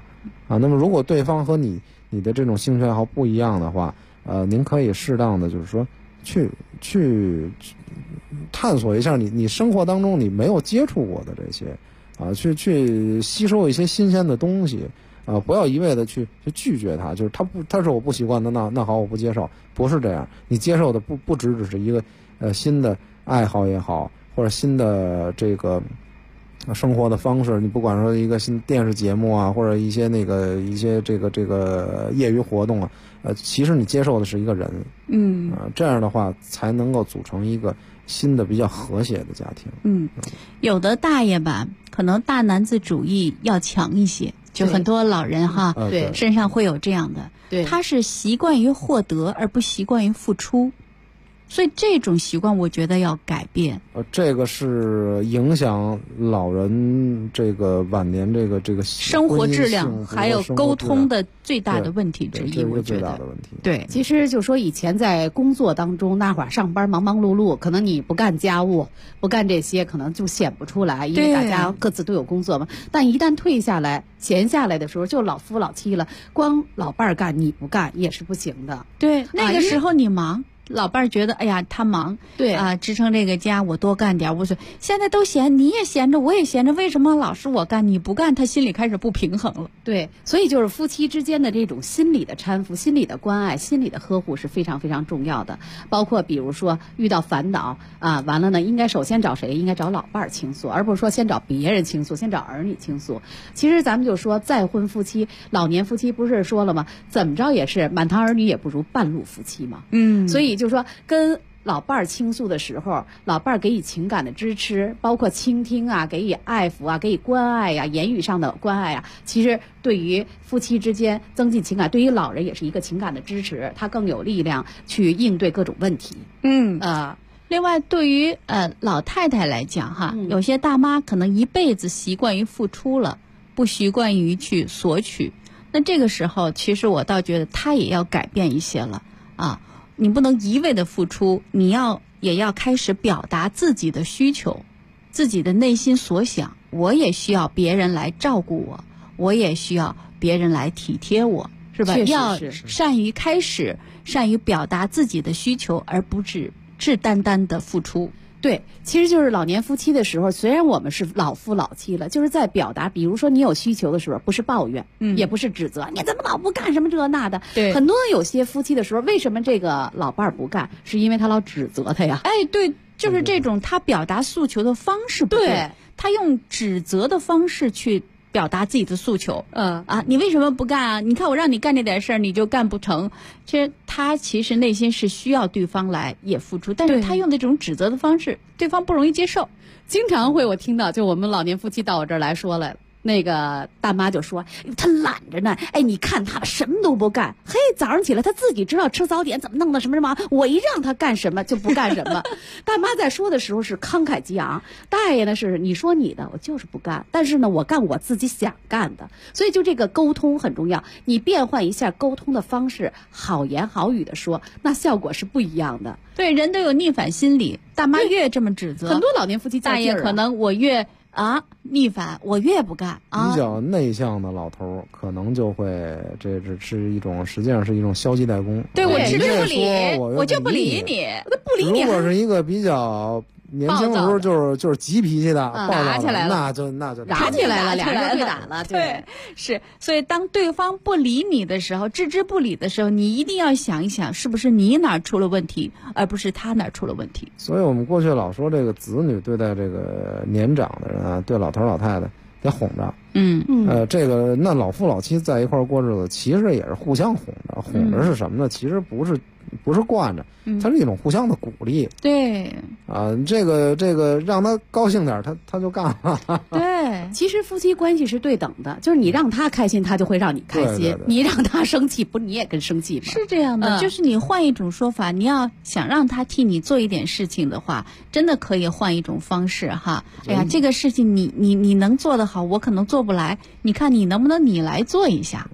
啊。那么如果对方和你的这种兴趣爱好不一样的话，您可以适当的就是说去探索一下你生活当中你没有接触过的这些啊，去吸收一些新鲜的东西啊，不要一味的去拒绝它，就是他是我不习惯的，那好我不接受，不是这样，你接受的不只是一个新的爱好也好，或者新的这个生活的方式，你不管说一个新电视节目啊，或者一些这个业余活动啊，其实你接受的是一个人，这样的话才能够组成一个新的比较和谐的家庭。 有的大爷吧，可能大男子主义要强一些，就很多老人哈， 对， 身上会有这样的， 对， 他是习惯于获得而不习惯于付出。所以这种习惯我觉得要改变。 这个是影响老人这个晚年这个生活质量还有沟通的最大的问题之一，我觉得最大的问题。 对， 其实就说以前在工作当中那会儿上班忙忙碌碌，可能你不干家务不干这些可能就显不出来，因为大家各自都有工作嘛。但一旦退下来闲下来的时候，就老夫老妻了，光老伴儿干你不干也是不行的。 对，那个时候你忙，老伴儿觉得哎呀他忙， 对啊，支撑这个家我多干点，我说现在都闲，你也闲着我也闲着，为什么老是我干你不干？他心里开始不平衡了。 对，所以就是夫妻之间的这种心理的搀扶、心理的关爱、心理的呵护是非常非常重要的。包括比如说遇到烦恼啊，完了呢，应该首先找谁？应该找老伴儿倾诉，而不是说先找别人倾诉，先找儿女倾诉。其实咱们就说再婚夫妻、老年夫妻不是说了吗？怎么着也是满堂儿女也不如半路夫妻嘛。所以就是说跟老伴儿倾诉的时候，老伴儿给予情感的支持，包括倾听啊，给予爱抚啊，给予关爱呀，言语上的关爱啊，其实对于夫妻之间增进情感，对于老人也是一个情感的支持，他更有力量去应对各种问题。 另外对于老太太来讲哈，有些大妈可能一辈子习惯于付出了，不习惯于去索取，那这个时候其实我倒觉得她也要改变一些了啊。你不能一味的付出，你也要开始表达自己的需求，自己的内心所想。我也需要别人来照顾我，我也需要别人来体贴我，是吧？要善于表达自己的需求，而不只单单的付出。 对，其实就是老年夫妻的时候，虽然我们是老夫老妻了，就是在表达，比如说你有需求的时候，不是抱怨，也不是指责，你怎么老不干什么这那的。 对， 很多有些夫妻的时候，为什么这个老伴儿不干，是因为他老指责他呀。 哎，对，就是这种他表达诉求的方式不对，他用指责的方式去表达自己的诉求。你为什么不干啊？你看我让你干这点事儿，你就干不成。他其实内心是需要对方来也付出，但是他用的这种指责的方式，对方不容易接受。 经常会我听到，就我们老年夫妻到我这儿来说了。那个大妈就说他懒着呢，哎，你看他什么都不干，嘿，早上起来他自己知道吃早点怎么弄的什么什么，我一让他干什么就不干什么。大妈在说的时候是慷慨激昂，大爷呢是你说你的，我就是不干，但是呢我干我自己想干的。所以就这个沟通很重要，你变换一下沟通的方式，好言好语的说，那效果是不一样的。 对，人都有逆反心理，大妈越这么指责， 很多老年夫妻大爷可能我越逆反，我越不干啊。 比较内向的老头可能就会，这是一种，实际上是一种消极怠工。 对，我置之不理， 我就不理你，不理你。 如果是一个比较年轻的时候就是急脾气的，暴躁起来了， 那就打起来了，俩人对打了。 对，是。所以当对方不理你的时候，置之不理的时候，你一定要想一想，是不是你哪儿出了问题，而不是他哪儿出了问题。 所以我们过去老说，这个子女对待这个年长的人啊，对老头老太太得哄着。这个那老夫老妻在一块儿过日子，其实也是互相哄着。哄着是什么呢？其实不是惯着，它是一种互相的鼓励。 对啊，这个让他高兴点，他就干了。 对， 其实夫妻关系是对等的，就是你让他开心，他就会让你开心； 对， 你让他生气，不你也跟生气吗？ 是这样的，就是你换一种说法，你要想让他替你做一点事情的话，真的可以换一种方式哈。哎呀，这个事情你能做得好，我可能做不来，你看你能不能你来做一下。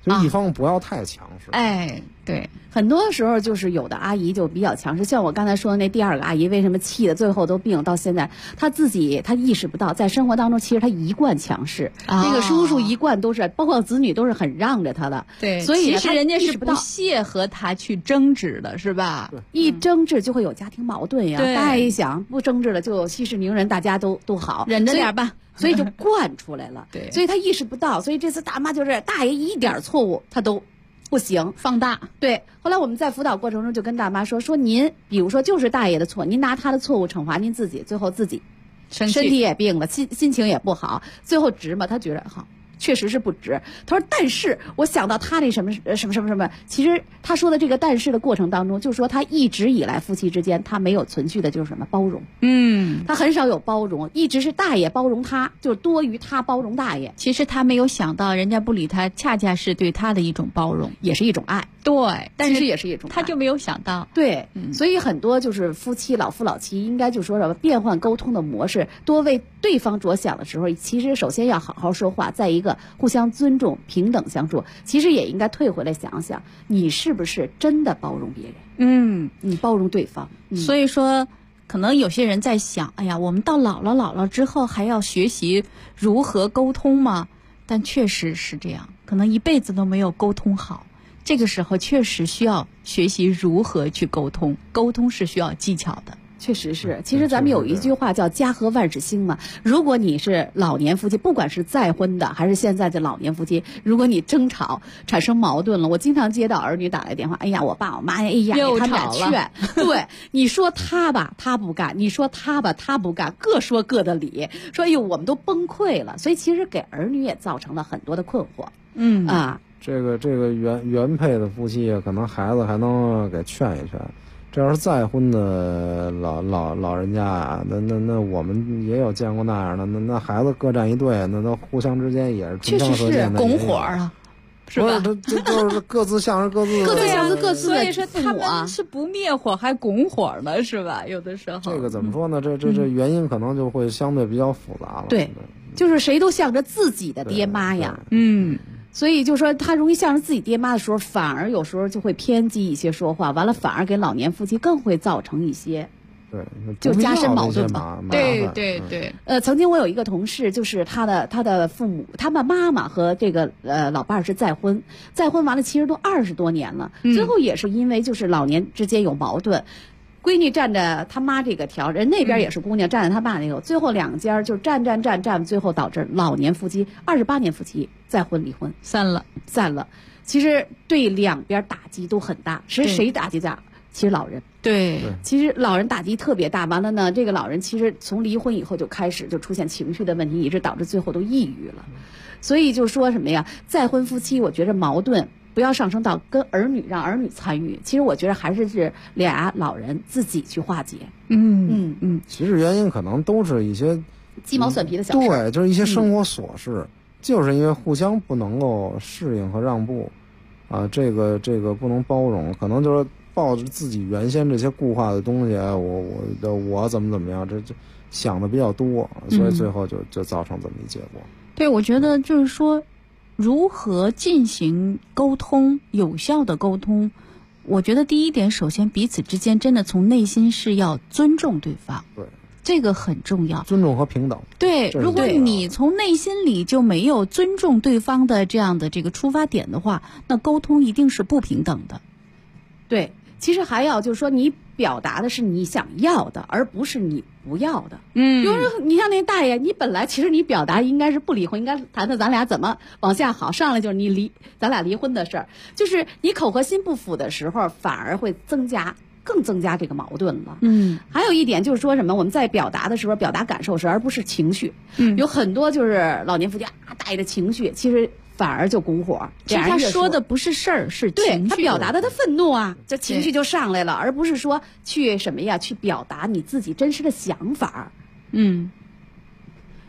就一方不要太强势。 哎，对， 很多时候就是有的阿姨就比较强势，像我刚才说的那第二个阿姨，为什么气的最后都病到现在？她自己她意识不到，在生活当中其实她一贯强势，那个叔叔一贯都是，包括子女都是很让着她的。 对， 所以其实人家是不不屑和他去争执的，是吧？ 一争执就会有家庭矛盾呀。 对大家一想不争执了，就息事宁人，大家都好， 忍着点吧。 所以就惯出来了。 对， 所以他意识不到，所以这次大妈就是大爷一点错误他都不行， 放大。 对，后来我们在辅导过程中就跟大妈说您，比如说就是大爷的错，您拿他的错误惩罚您自己，最后自己身体也病了，心情也不好，最后值吗？他觉得好。确实是不值。他说，但是我想到他那什么，其实他说的这个但是的过程当中，就是说他一直以来夫妻之间他没有存续的就是什么包容，他很少有包容，一直是大爷包容他，就多于他包容大爷。 其实他没有想到人家不理他，恰恰是对他的一种包容， 也是一种爱。 对，但是其实也是一种爱， 他就没有想到。 对，所以很多就是夫妻老夫老妻应该就说什么变换沟通的模式，多为对方着想的时候，其实首先要好好说话，再一个互相尊重、平等相处。其实也应该退回来想想，你是不是真的包容别人？你包容对方。 所以说，可能有些人在想，哎呀，我们到老了之后还要学习如何沟通吗？但确实是这样，可能一辈子都没有沟通好。这个时候确实需要学习如何去沟通，沟通是需要技巧的。 确实是，其实咱们有一句话叫家和万事兴嘛。如果你是老年夫妻，不管是再婚的还是现在的老年夫妻，如果你争吵产生矛盾了，我经常接到儿女打来电话，哎呀，我爸我妈，哎呀， 又他们俩劝，对，你说他吧，他不干；你说他吧，他不干，各说各的理，说哎呦，我们都崩溃了。所以其实给儿女也造成了很多的困惑。 这个原配的夫妻，可能孩子还能给劝一劝。这要是再婚的老人家啊，那我们也有见过那样的，那孩子各站一队，那互相之间也是唇枪舌剑的， 拱火啊，是吧？ 这就是各自向着各自， 各自向着各自的所以说他们是不灭火还拱火呢，是吧？有的时候这个怎么说呢？这原因可能就会相对比较复杂了。 对，就是谁都向着自己的爹妈呀。所以就说他容易向着自己爹妈的时候，反而有时候就会偏激一些说话，完了反而给老年夫妻更会造成一些，就加深矛盾吧。 对。 曾经我有一个同事，就是他的父母，他们妈妈和这个老伴儿是再婚完了，其实都20多年了，最后也是因为就是老年之间有矛盾。闺女站着他妈这个条，人那边也是姑娘站着他爸那个，最后两家就站，最后导致老年夫妻28年夫妻再婚离婚散了。 其实对两边打击都很大，谁打击大？其实老人。 对， 其实老人打击特别大。完了呢，这个老人其实从离婚以后就开始就出现情绪的问题，一直导致最后都抑郁了。所以就说什么呀？再婚夫妻，我觉得矛盾不要上升到跟儿女，让儿女参与。其实我觉得还是俩老人自己去化解。 其实原因可能都是一些鸡毛蒜皮的小事。 对，就是一些生活琐事，就是因为互相不能够适应和让步，这个不能包容，可能就是抱着自己原先这些固化的东西，我怎么样，这想的比较多，所以最后就造成这么一结果。 对，我觉得就是说，如何进行沟通，有效的沟通，我觉得第一点，首先彼此之间真的从内心是要尊重对方， 对， 这个很重要， 尊重和平等。 对，如果你从内心里就没有尊重对方的这样的这个出发点的话，那沟通一定是不平等的。 对，其实还要就是说，你表达的是你想要的，而不是你不要的。比如说你像那大爷，你本来其实你表达应该是不离婚，应该谈谈咱俩怎么往下好，上来就是咱俩离婚的事儿，就是你口和心不符的时候，反而会更增加这个矛盾了。还有一点就是说什么，我们在表达的时候，表达感受时，而不是情绪。有很多就是老年夫妻大爷的情绪，其实反而就拱火。 其实他说的不是事儿，是情绪。 他表达的他愤怒啊，这情绪就上来了，而不是说去什么呀，去表达你自己真实的想法。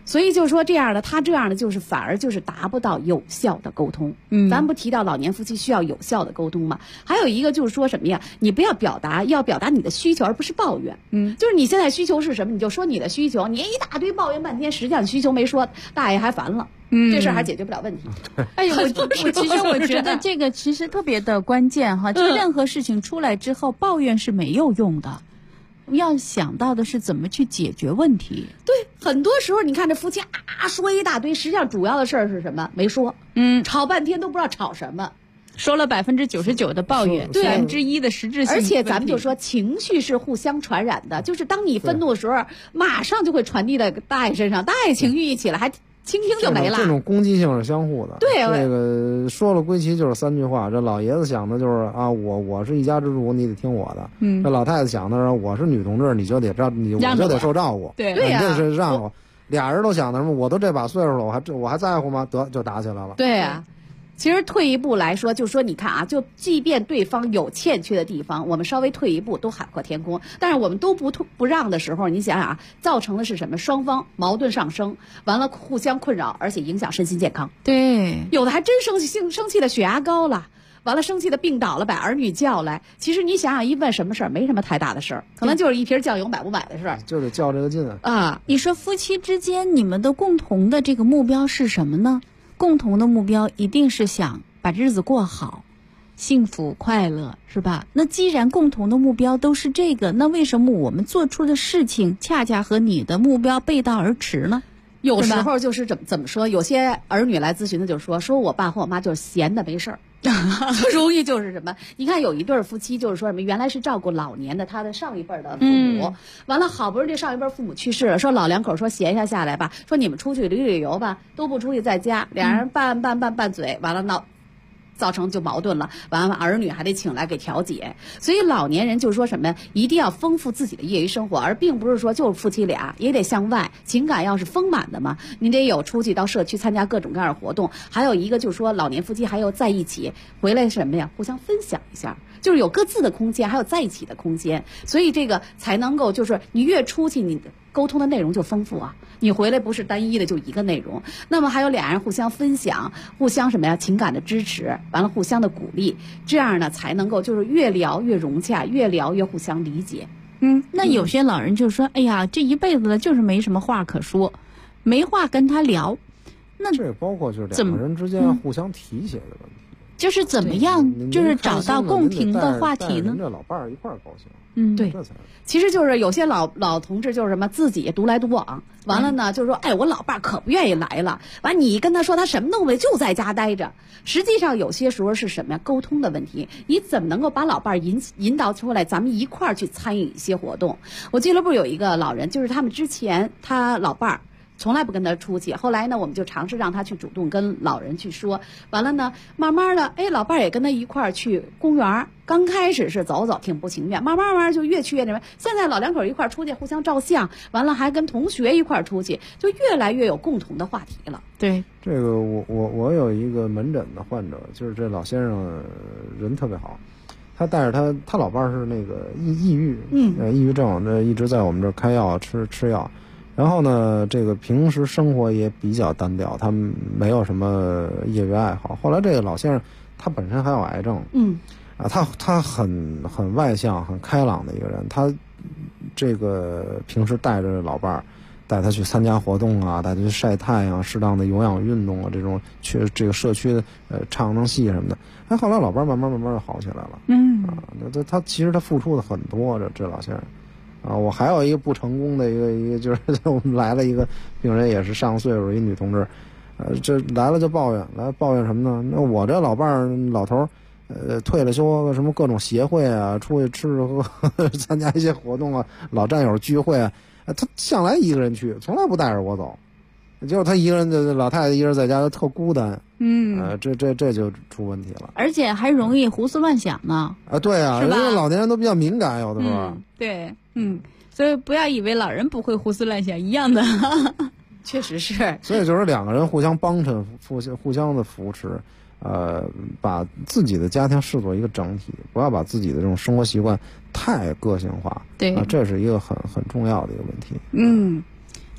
所以就是说这样的，他这样的就是反而就是达不到有效的沟通。咱不提到老年夫妻需要有效的沟通吗？还有一个就是说什么呀？你不要表达你的需求，而不是抱怨。就是你现在需求是什么，你就说你的需求，你一大堆抱怨半天，实际上你需求没说，大爷还烦了。这事儿还解决不了问题。 哎呀，我觉得这个其实特别的关键哈，就任何事情出来之后，抱怨是没有用的。要想到的是怎么去解决问题。 对，很多时候你看这夫妻说一大堆，实际上主要的事儿是什么？没说。吵半天都不知道吵什么。 说了99%的抱怨，1%的实质性。 而且咱们就说情绪是互相传染的，就是当你愤怒的时候，马上就会传递到大爷身上，大爷情绪一起来还倾听就没了。 这种攻击性是相互的。 对， 这个说了归齐就是3句话。这老爷子想的就是啊，我是一家之主，你得听我的。这老太太想的是我是女同志，你就得我就得受照顾。 对呀，这是让我。俩人都想的什么？我都这把岁数了，我还在乎吗？得就打起来了。 对呀。其实退一步来说，就说你看啊，就即便对方有欠缺的地方，我们稍微退一步都海阔天空。但是我们都不让的时候，你想想啊，造成的是什么？双方矛盾上升，完了互相困扰，而且影响身心健康。 对， 有的还真生气的血压高了，完了生气的病倒了，把儿女叫来。其实你想想，一问什么事儿，没什么太大的事儿，可能就是一瓶酱油买不买的事儿， 就得较这个劲啊。 你说夫妻之间，你们的共同的这个目标是什么呢？共同的目标一定是想把日子过好，幸福快乐，是吧？那既然共同的目标都是这个，那为什么我们做出的事情恰恰和你的目标背道而驰呢？ 有时候就是怎么说，有些儿女来咨询的就说我爸和我妈就是闲的没事儿，就容易就是什么？你看有一对夫妻就是说什么，原来是照顾老年的他的上一辈的父母，完了好不容易这上一辈父母去世了，说老两口说闲下来吧，说你们出去旅游吧，都不出去在家，俩人拌嘴，完了闹。造成就矛盾了，完了儿女还得请来给调解，所以老年人就是说什么呀？一定要丰富自己的业余生活，而并不是说就是夫妻俩也得向外，情感要是丰满的嘛，你得有出去到社区参加各种各样的活动。还有一个就是说老年夫妻还有在一起回来什么呀？互相分享一下，就是有各自的空间，还有在一起的空间，所以这个才能够就是你越出去，你沟通的内容就丰富啊。你回来不是单一的就一个内容，那么还有俩人互相分享，互相什么呀？情感的支持，完了互相的鼓励，这样呢才能够就是越聊越融洽，越聊越互相理解。 那有些老人就说，哎呀，这一辈子了就是没什么话可说，没话跟他聊。那这包括就是两个人之间互相提携的问题。 就是怎么样，就是找到共同的话题呢？ 这老伴儿一块儿高兴。 对，其实就是有些老同志就是什么自己独来独往，完了呢就是说，哎，我老伴儿可不愿意来了，完你跟他说他什么都没，就在家待着。实际上有些时候是什么呀？沟通的问题，你怎么能够把老伴儿引导出来，咱们一块儿去参与一些活动？我记得不是有一个老人，就是他们之前他老伴儿从来不跟他出去，后来呢我们就尝试让他去主动跟老人去说，完了呢慢慢的，哎，老伴儿也跟他一块儿去公园，刚开始是走走挺不情愿，慢慢就越去越那什么，现在老两口一块儿出去互相照相，完了还跟同学一块儿出去，就越来越有共同的话题了。 对， 这个我有一个门诊的患者，就是这老先生人特别好，他带着他老伴儿是那个抑郁，抑郁症，这一直在我们这儿开药吃药。然后呢，这个平时生活也比较单调，他们没有什么业余爱好。后来这个老先生他本身还有癌症，他很外向、很开朗的一个人。他这个平时带着老伴儿，带他去参加活动啊，带他去晒太阳，适当的有氧运动啊，这种去这个社区的唱戏什么的。哎，后来老伴儿慢慢就好起来了。他其实他付出的很多，这老先生。我还有一个不成功的一个就是我们来了一个病人，也是上岁数一女同志，这来了就抱怨什么呢？那我这老伴儿老头退了休，什么各种协会啊，出去吃喝参加一些活动啊，老战友聚会啊，他向来一个人去，从来不带着我走，结果他一个人，老太太一个人在家就特孤单。这就出问题了， 而且还容易胡思乱想呢。 对啊，因为老年人都比较敏感，有的时候。 对，所以不要以为老人不会胡思乱想一样的， 确实是。 所以就是两个人互相帮衬，互相的扶持，把自己的家庭视作一个整体，不要把自己的这种生活习惯太个性化。 对， 这是一个很重要的一个问题。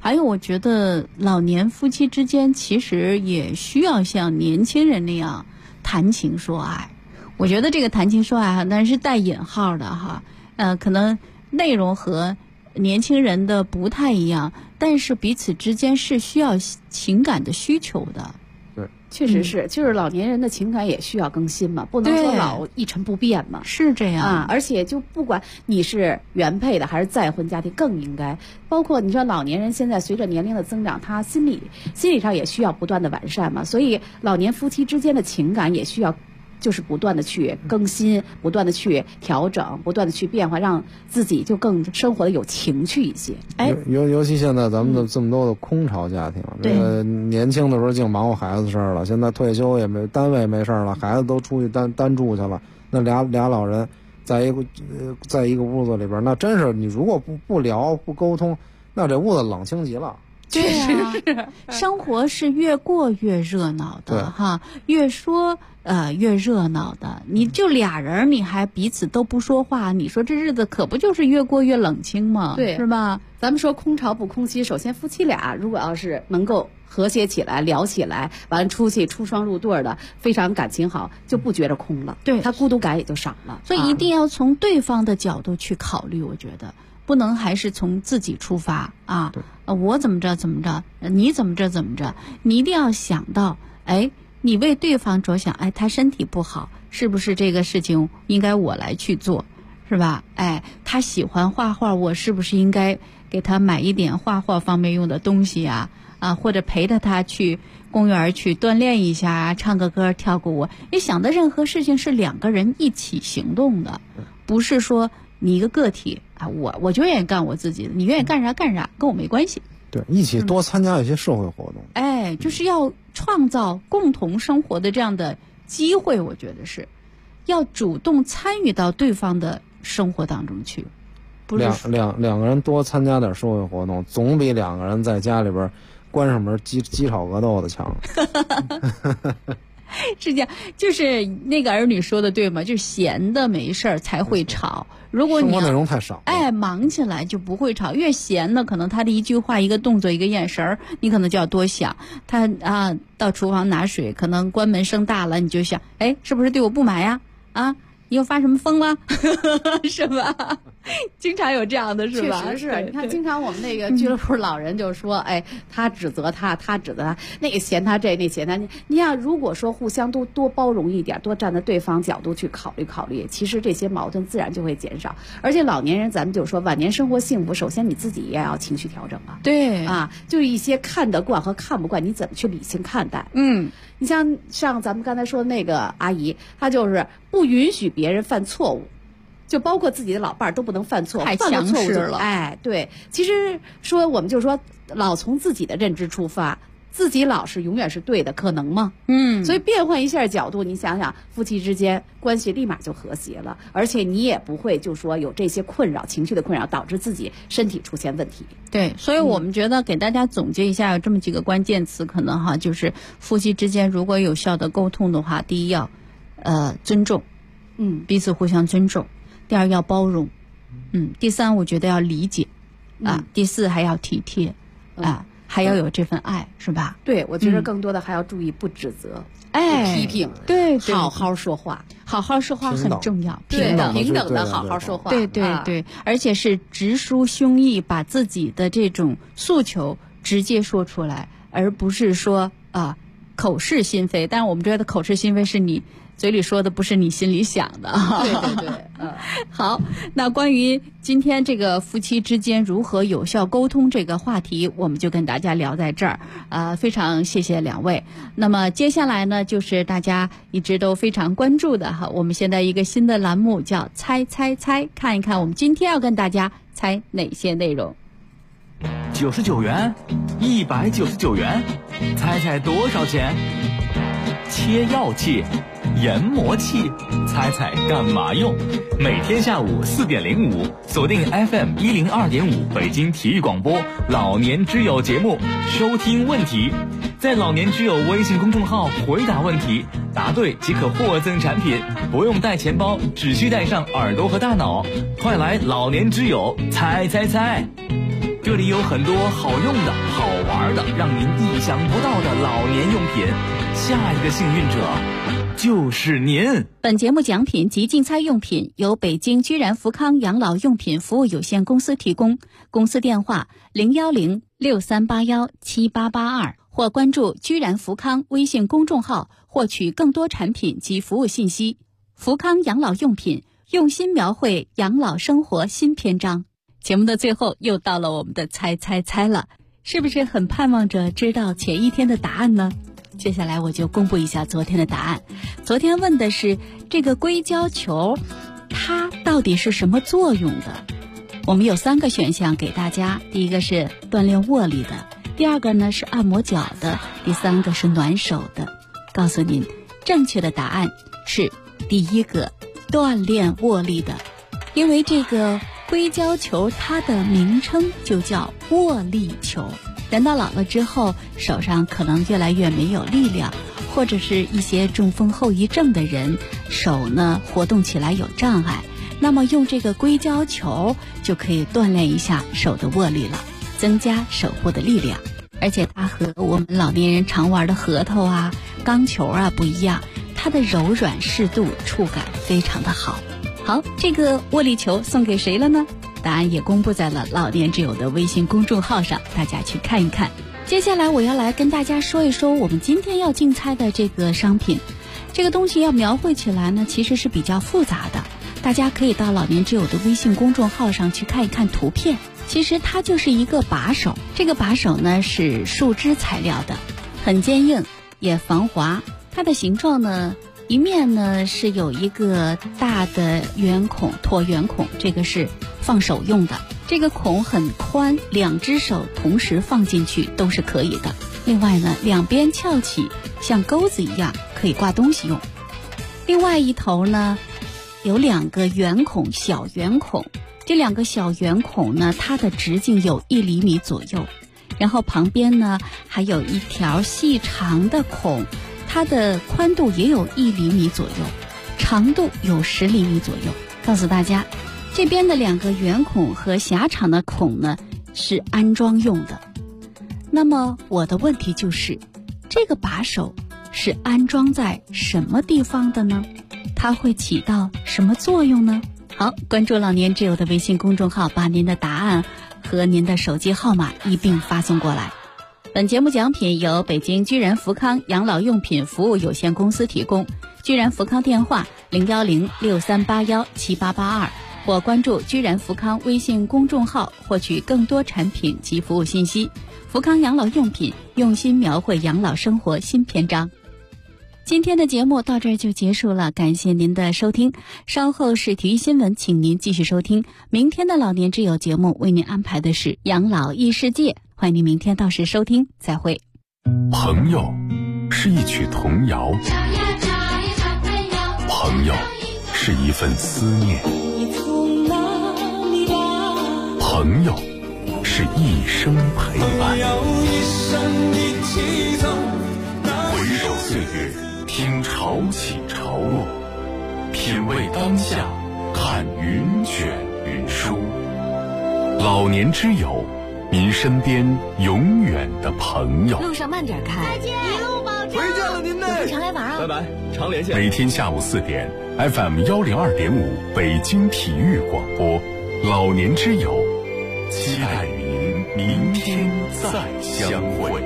还有我觉得老年夫妻之间其实也需要像年轻人那样谈情说爱。我觉得这个谈情说爱哈，当然是带引号的哈，可能内容和年轻人的不太一样，但是彼此之间是需要情感的需求的。 对， 确实是，就是老年人的情感也需要更新嘛，不能说老一成不变嘛。 是这样啊，而且就不管你是原配的还是再婚家庭，更应该包括你说老年人现在随着年龄的增长，他心理上也需要不断的完善嘛，所以老年夫妻之间的情感也需要。就是不断的去更新，不断的去调整，不断的去变化，让自己就更生活的有情趣一些。 哎，尤其现在咱们的这么多的空巢家庭，这个年轻的时候净忙活孩子事儿了，现在退休也没单位没事儿了，孩子都出去单住去了，那俩老人在一个屋子里边，那真是你如果不聊不沟通，那这屋子冷清极了。 确实是，生活是越过越热闹的哈，越说越热闹的。你就俩人，你还彼此都不说话，你说这日子可不就是越过越冷清吗？ 对， 是吧？ 咱们说空巢不空妻，首先夫妻俩如果要是能够和谐起来、聊起来，完了出去出双入对的，非常感情好，就不觉着空了。 对， 他孤独感也就少了。 所以一定要从对方的角度去考虑，我觉得。不能还是从自己出发啊！我怎么着，你怎么着，你一定要想到，哎，你为对方着想，哎，他身体不好，是不是这个事情应该我来去做，是吧？哎，他喜欢画画，我是不是应该给他买一点画画方面用的东西啊？或者陪着他去公园去锻炼一下，唱个歌，跳个舞。你想的任何事情是两个人一起行动的，不是说你一个个体啊，我就愿意干我自己的，你愿意干啥干啥，跟我没关系。 对，一起多参加一些社会活动。 哎，就是要创造共同生活的这样的机会，我觉得是要主动参与到对方的生活当中去。不是两个人多参加点社会活动，总比两个人在家里边关上门鸡吵鹅斗的强。 是这样，就是那个儿女说的对吗？就是闲的没事儿才会吵。如果你生活内容太少， 哎，忙起来就不会吵。越闲呢，可能他的一句话、一个动作、一个眼神儿，你可能就要多想。他到厨房拿水，可能关门声大了，你就想，哎，是不是对我不满呀？你又发什么疯了？是吧？经常有这样的，是吧？ 确实是。你看，经常我们那个俱乐部老人就说，哎，他指责他指责他，那个嫌他这，那嫌他。你看，如果说互相都多包容一点，多站在对方角度去考虑，其实这些矛盾自然就会减少。而且老年人，咱们就说晚年生活幸福，首先你自己也要情绪调整啊。 对就是一些看得惯和看不惯，你怎么去理性看待？你像咱们刚才说的那个阿姨，她就是不允许别人犯错误，就包括自己的老伴儿都不能犯错， 太强势了。 哎，对，其实说我们就说老从自己的认知出发，自己老是永远是对的，可能吗？所以变换一下角度，你想想，夫妻之间关系立马就和谐了，而且你也不会就说有这些困扰、情绪的困扰，导致自己身体出现问题。 对，所以我们觉得给大家总结一下，有这么几个关键词，可能就是夫妻之间如果有效的沟通的话，第一要尊重，彼此互相尊重；第二要包容，第三我觉得要理解，第四还要体贴，还要有这份爱，是吧？ 对，我觉得更多的还要注意不指责，不批评， 对， 好好说话， 好好说话很重要， 平等的好好说话， 对，而且是直抒胸臆，把自己的这种诉求直接说出来，而不是说口是心非。但是我们觉得口是心非是你嘴里说的，不是你心里想的。 对， 好，那关于今天这个夫妻之间如何有效沟通这个话题，我们就跟大家聊在这儿。非常谢谢两位。那么接下来呢，就是大家一直都非常关注的我们现在一个新的栏目叫猜猜猜，看一看我们今天要跟大家猜哪些内容。 99元，199元，猜猜多少钱？切药器、研磨器，猜猜干嘛用？每天下午4点05，锁定 FM 102.5北京体育广播老年之友节目，收听问题，在老年之友微信公众号回答问题，答对即可获赠产品，不用带钱包，只需带上耳朵和大脑。快来老年之友猜猜猜！ 这里有很多好用的、好玩的，让您意想不到的老年用品。下一个幸运者就是您。 本节目奖品及竞猜用品由北京居然福康养老用品服务有限公司提供，公司电话01063817882，或关注居然福康微信公众号获取更多产品及服务信息。福康养老用品，用心描绘养老生活新篇章。节目的最后又到了我们的猜了，是不是很盼望着知道前一天的答案呢？接下来我就公布一下昨天的答案。昨天问的是这个硅胶球它到底是什么作用的。我们有3个选项给大家，第一个是锻炼握力的，第二个呢是按摩脚的，第3个是暖手的。告诉您，正确的答案是第一个，锻炼握力的。因为这个硅胶球它的名称就叫握力球，人到老了之后手上可能越来越没有力量，或者是一些中风后遗症的人手呢活动起来有障碍，那么用这个硅胶球就可以锻炼一下手的握力了，增加手部的力量。而且它和我们老年人常玩的核桃啊、钢球啊不一样，它的柔软适度、触感非常的好。好，这个握力球送给谁了呢？答案也公布在了老年之友的微信公众号上，大家去看一看。接下来我要来跟大家说一说我们今天要竞猜的这个商品。这个东西要描绘起来呢，其实是比较复杂的，大家可以到老年之友的微信公众号上去看一看图片。其实它就是一个把手，这个把手呢是树脂材料的，很坚硬也防滑。它的形状呢，一面呢是有一个大的圆孔，椭圆孔，这个是放手用的，这个孔很宽，2只手同时放进去都是可以的。另外呢，两边翘起像钩子一样，可以挂东西用。另外一头呢有2个圆孔，小圆孔，这2个小圆孔呢，它的直径有1厘米左右，然后旁边呢还有一条细长的孔，它的宽度也有1厘米左右，长度有10厘米左右。告诉大家，这边的2个圆孔和狭长的孔呢是安装用的。那么我的问题就是，这个把手是安装在什么地方的呢？它会起到什么作用呢？好，关注老年之友的微信公众号，把您的答案和您的手机号码一并发送过来。本节目奖品由北京居然福康养老用品服务有限公司提供，居然福康电话01063817882，或关注居然福康微信公众号获取更多产品及服务信息。福康养老用品，用心描绘养老生活新篇章。今天的节目到这儿就结束了，感谢您的收听。稍后是体育新闻，请您继续收听。明天的老年之友节目为您安排的是养老异世界，欢迎您明天到时收听，再会。 朋友是一曲童谣，朋友是一份思念，朋友是一生陪伴。回首岁月，听潮起潮落，品味当下，看云卷云舒。老年之友，您身边永远的朋友。 路上慢点开，再见，一路保重。 回见了您呢， 常来玩啊！ 拜拜，常连线。 每天下午4点 ，FM 102.5北京体育广播，老年之友，期待您明天再相会。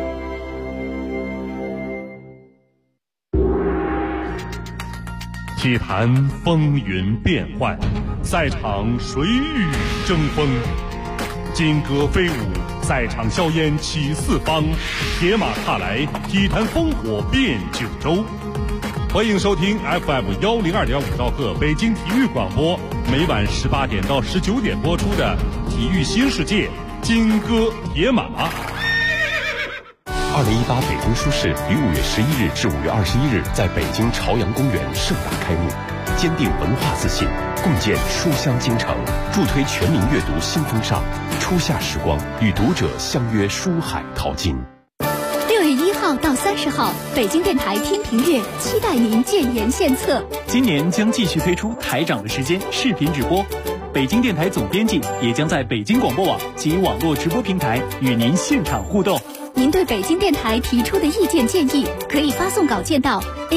体坛风云变幻，赛场谁与争锋？金戈飞舞，赛场硝烟起四方，铁马踏来，体坛烽火遍九州。欢迎收听 FM 102.5兆赫北京体育广播，每晚18点到19点播出的《体育新世界》金戈铁马。 2018北京书市于5月11日至5月21日在北京朝阳公园盛大开幕，坚定文化自信，共建书香京城，助推全民阅读新风尚。初夏时光，与读者相约书海淘金。 6月1号到30号，北京电台天平月期待您建言献策。 今年将继续推出台长的时间视频直播， 北京电台总编辑也将在北京广播网及网络直播平台与您现场互动。 您对北京电台提出的意见建议，可以发送稿件到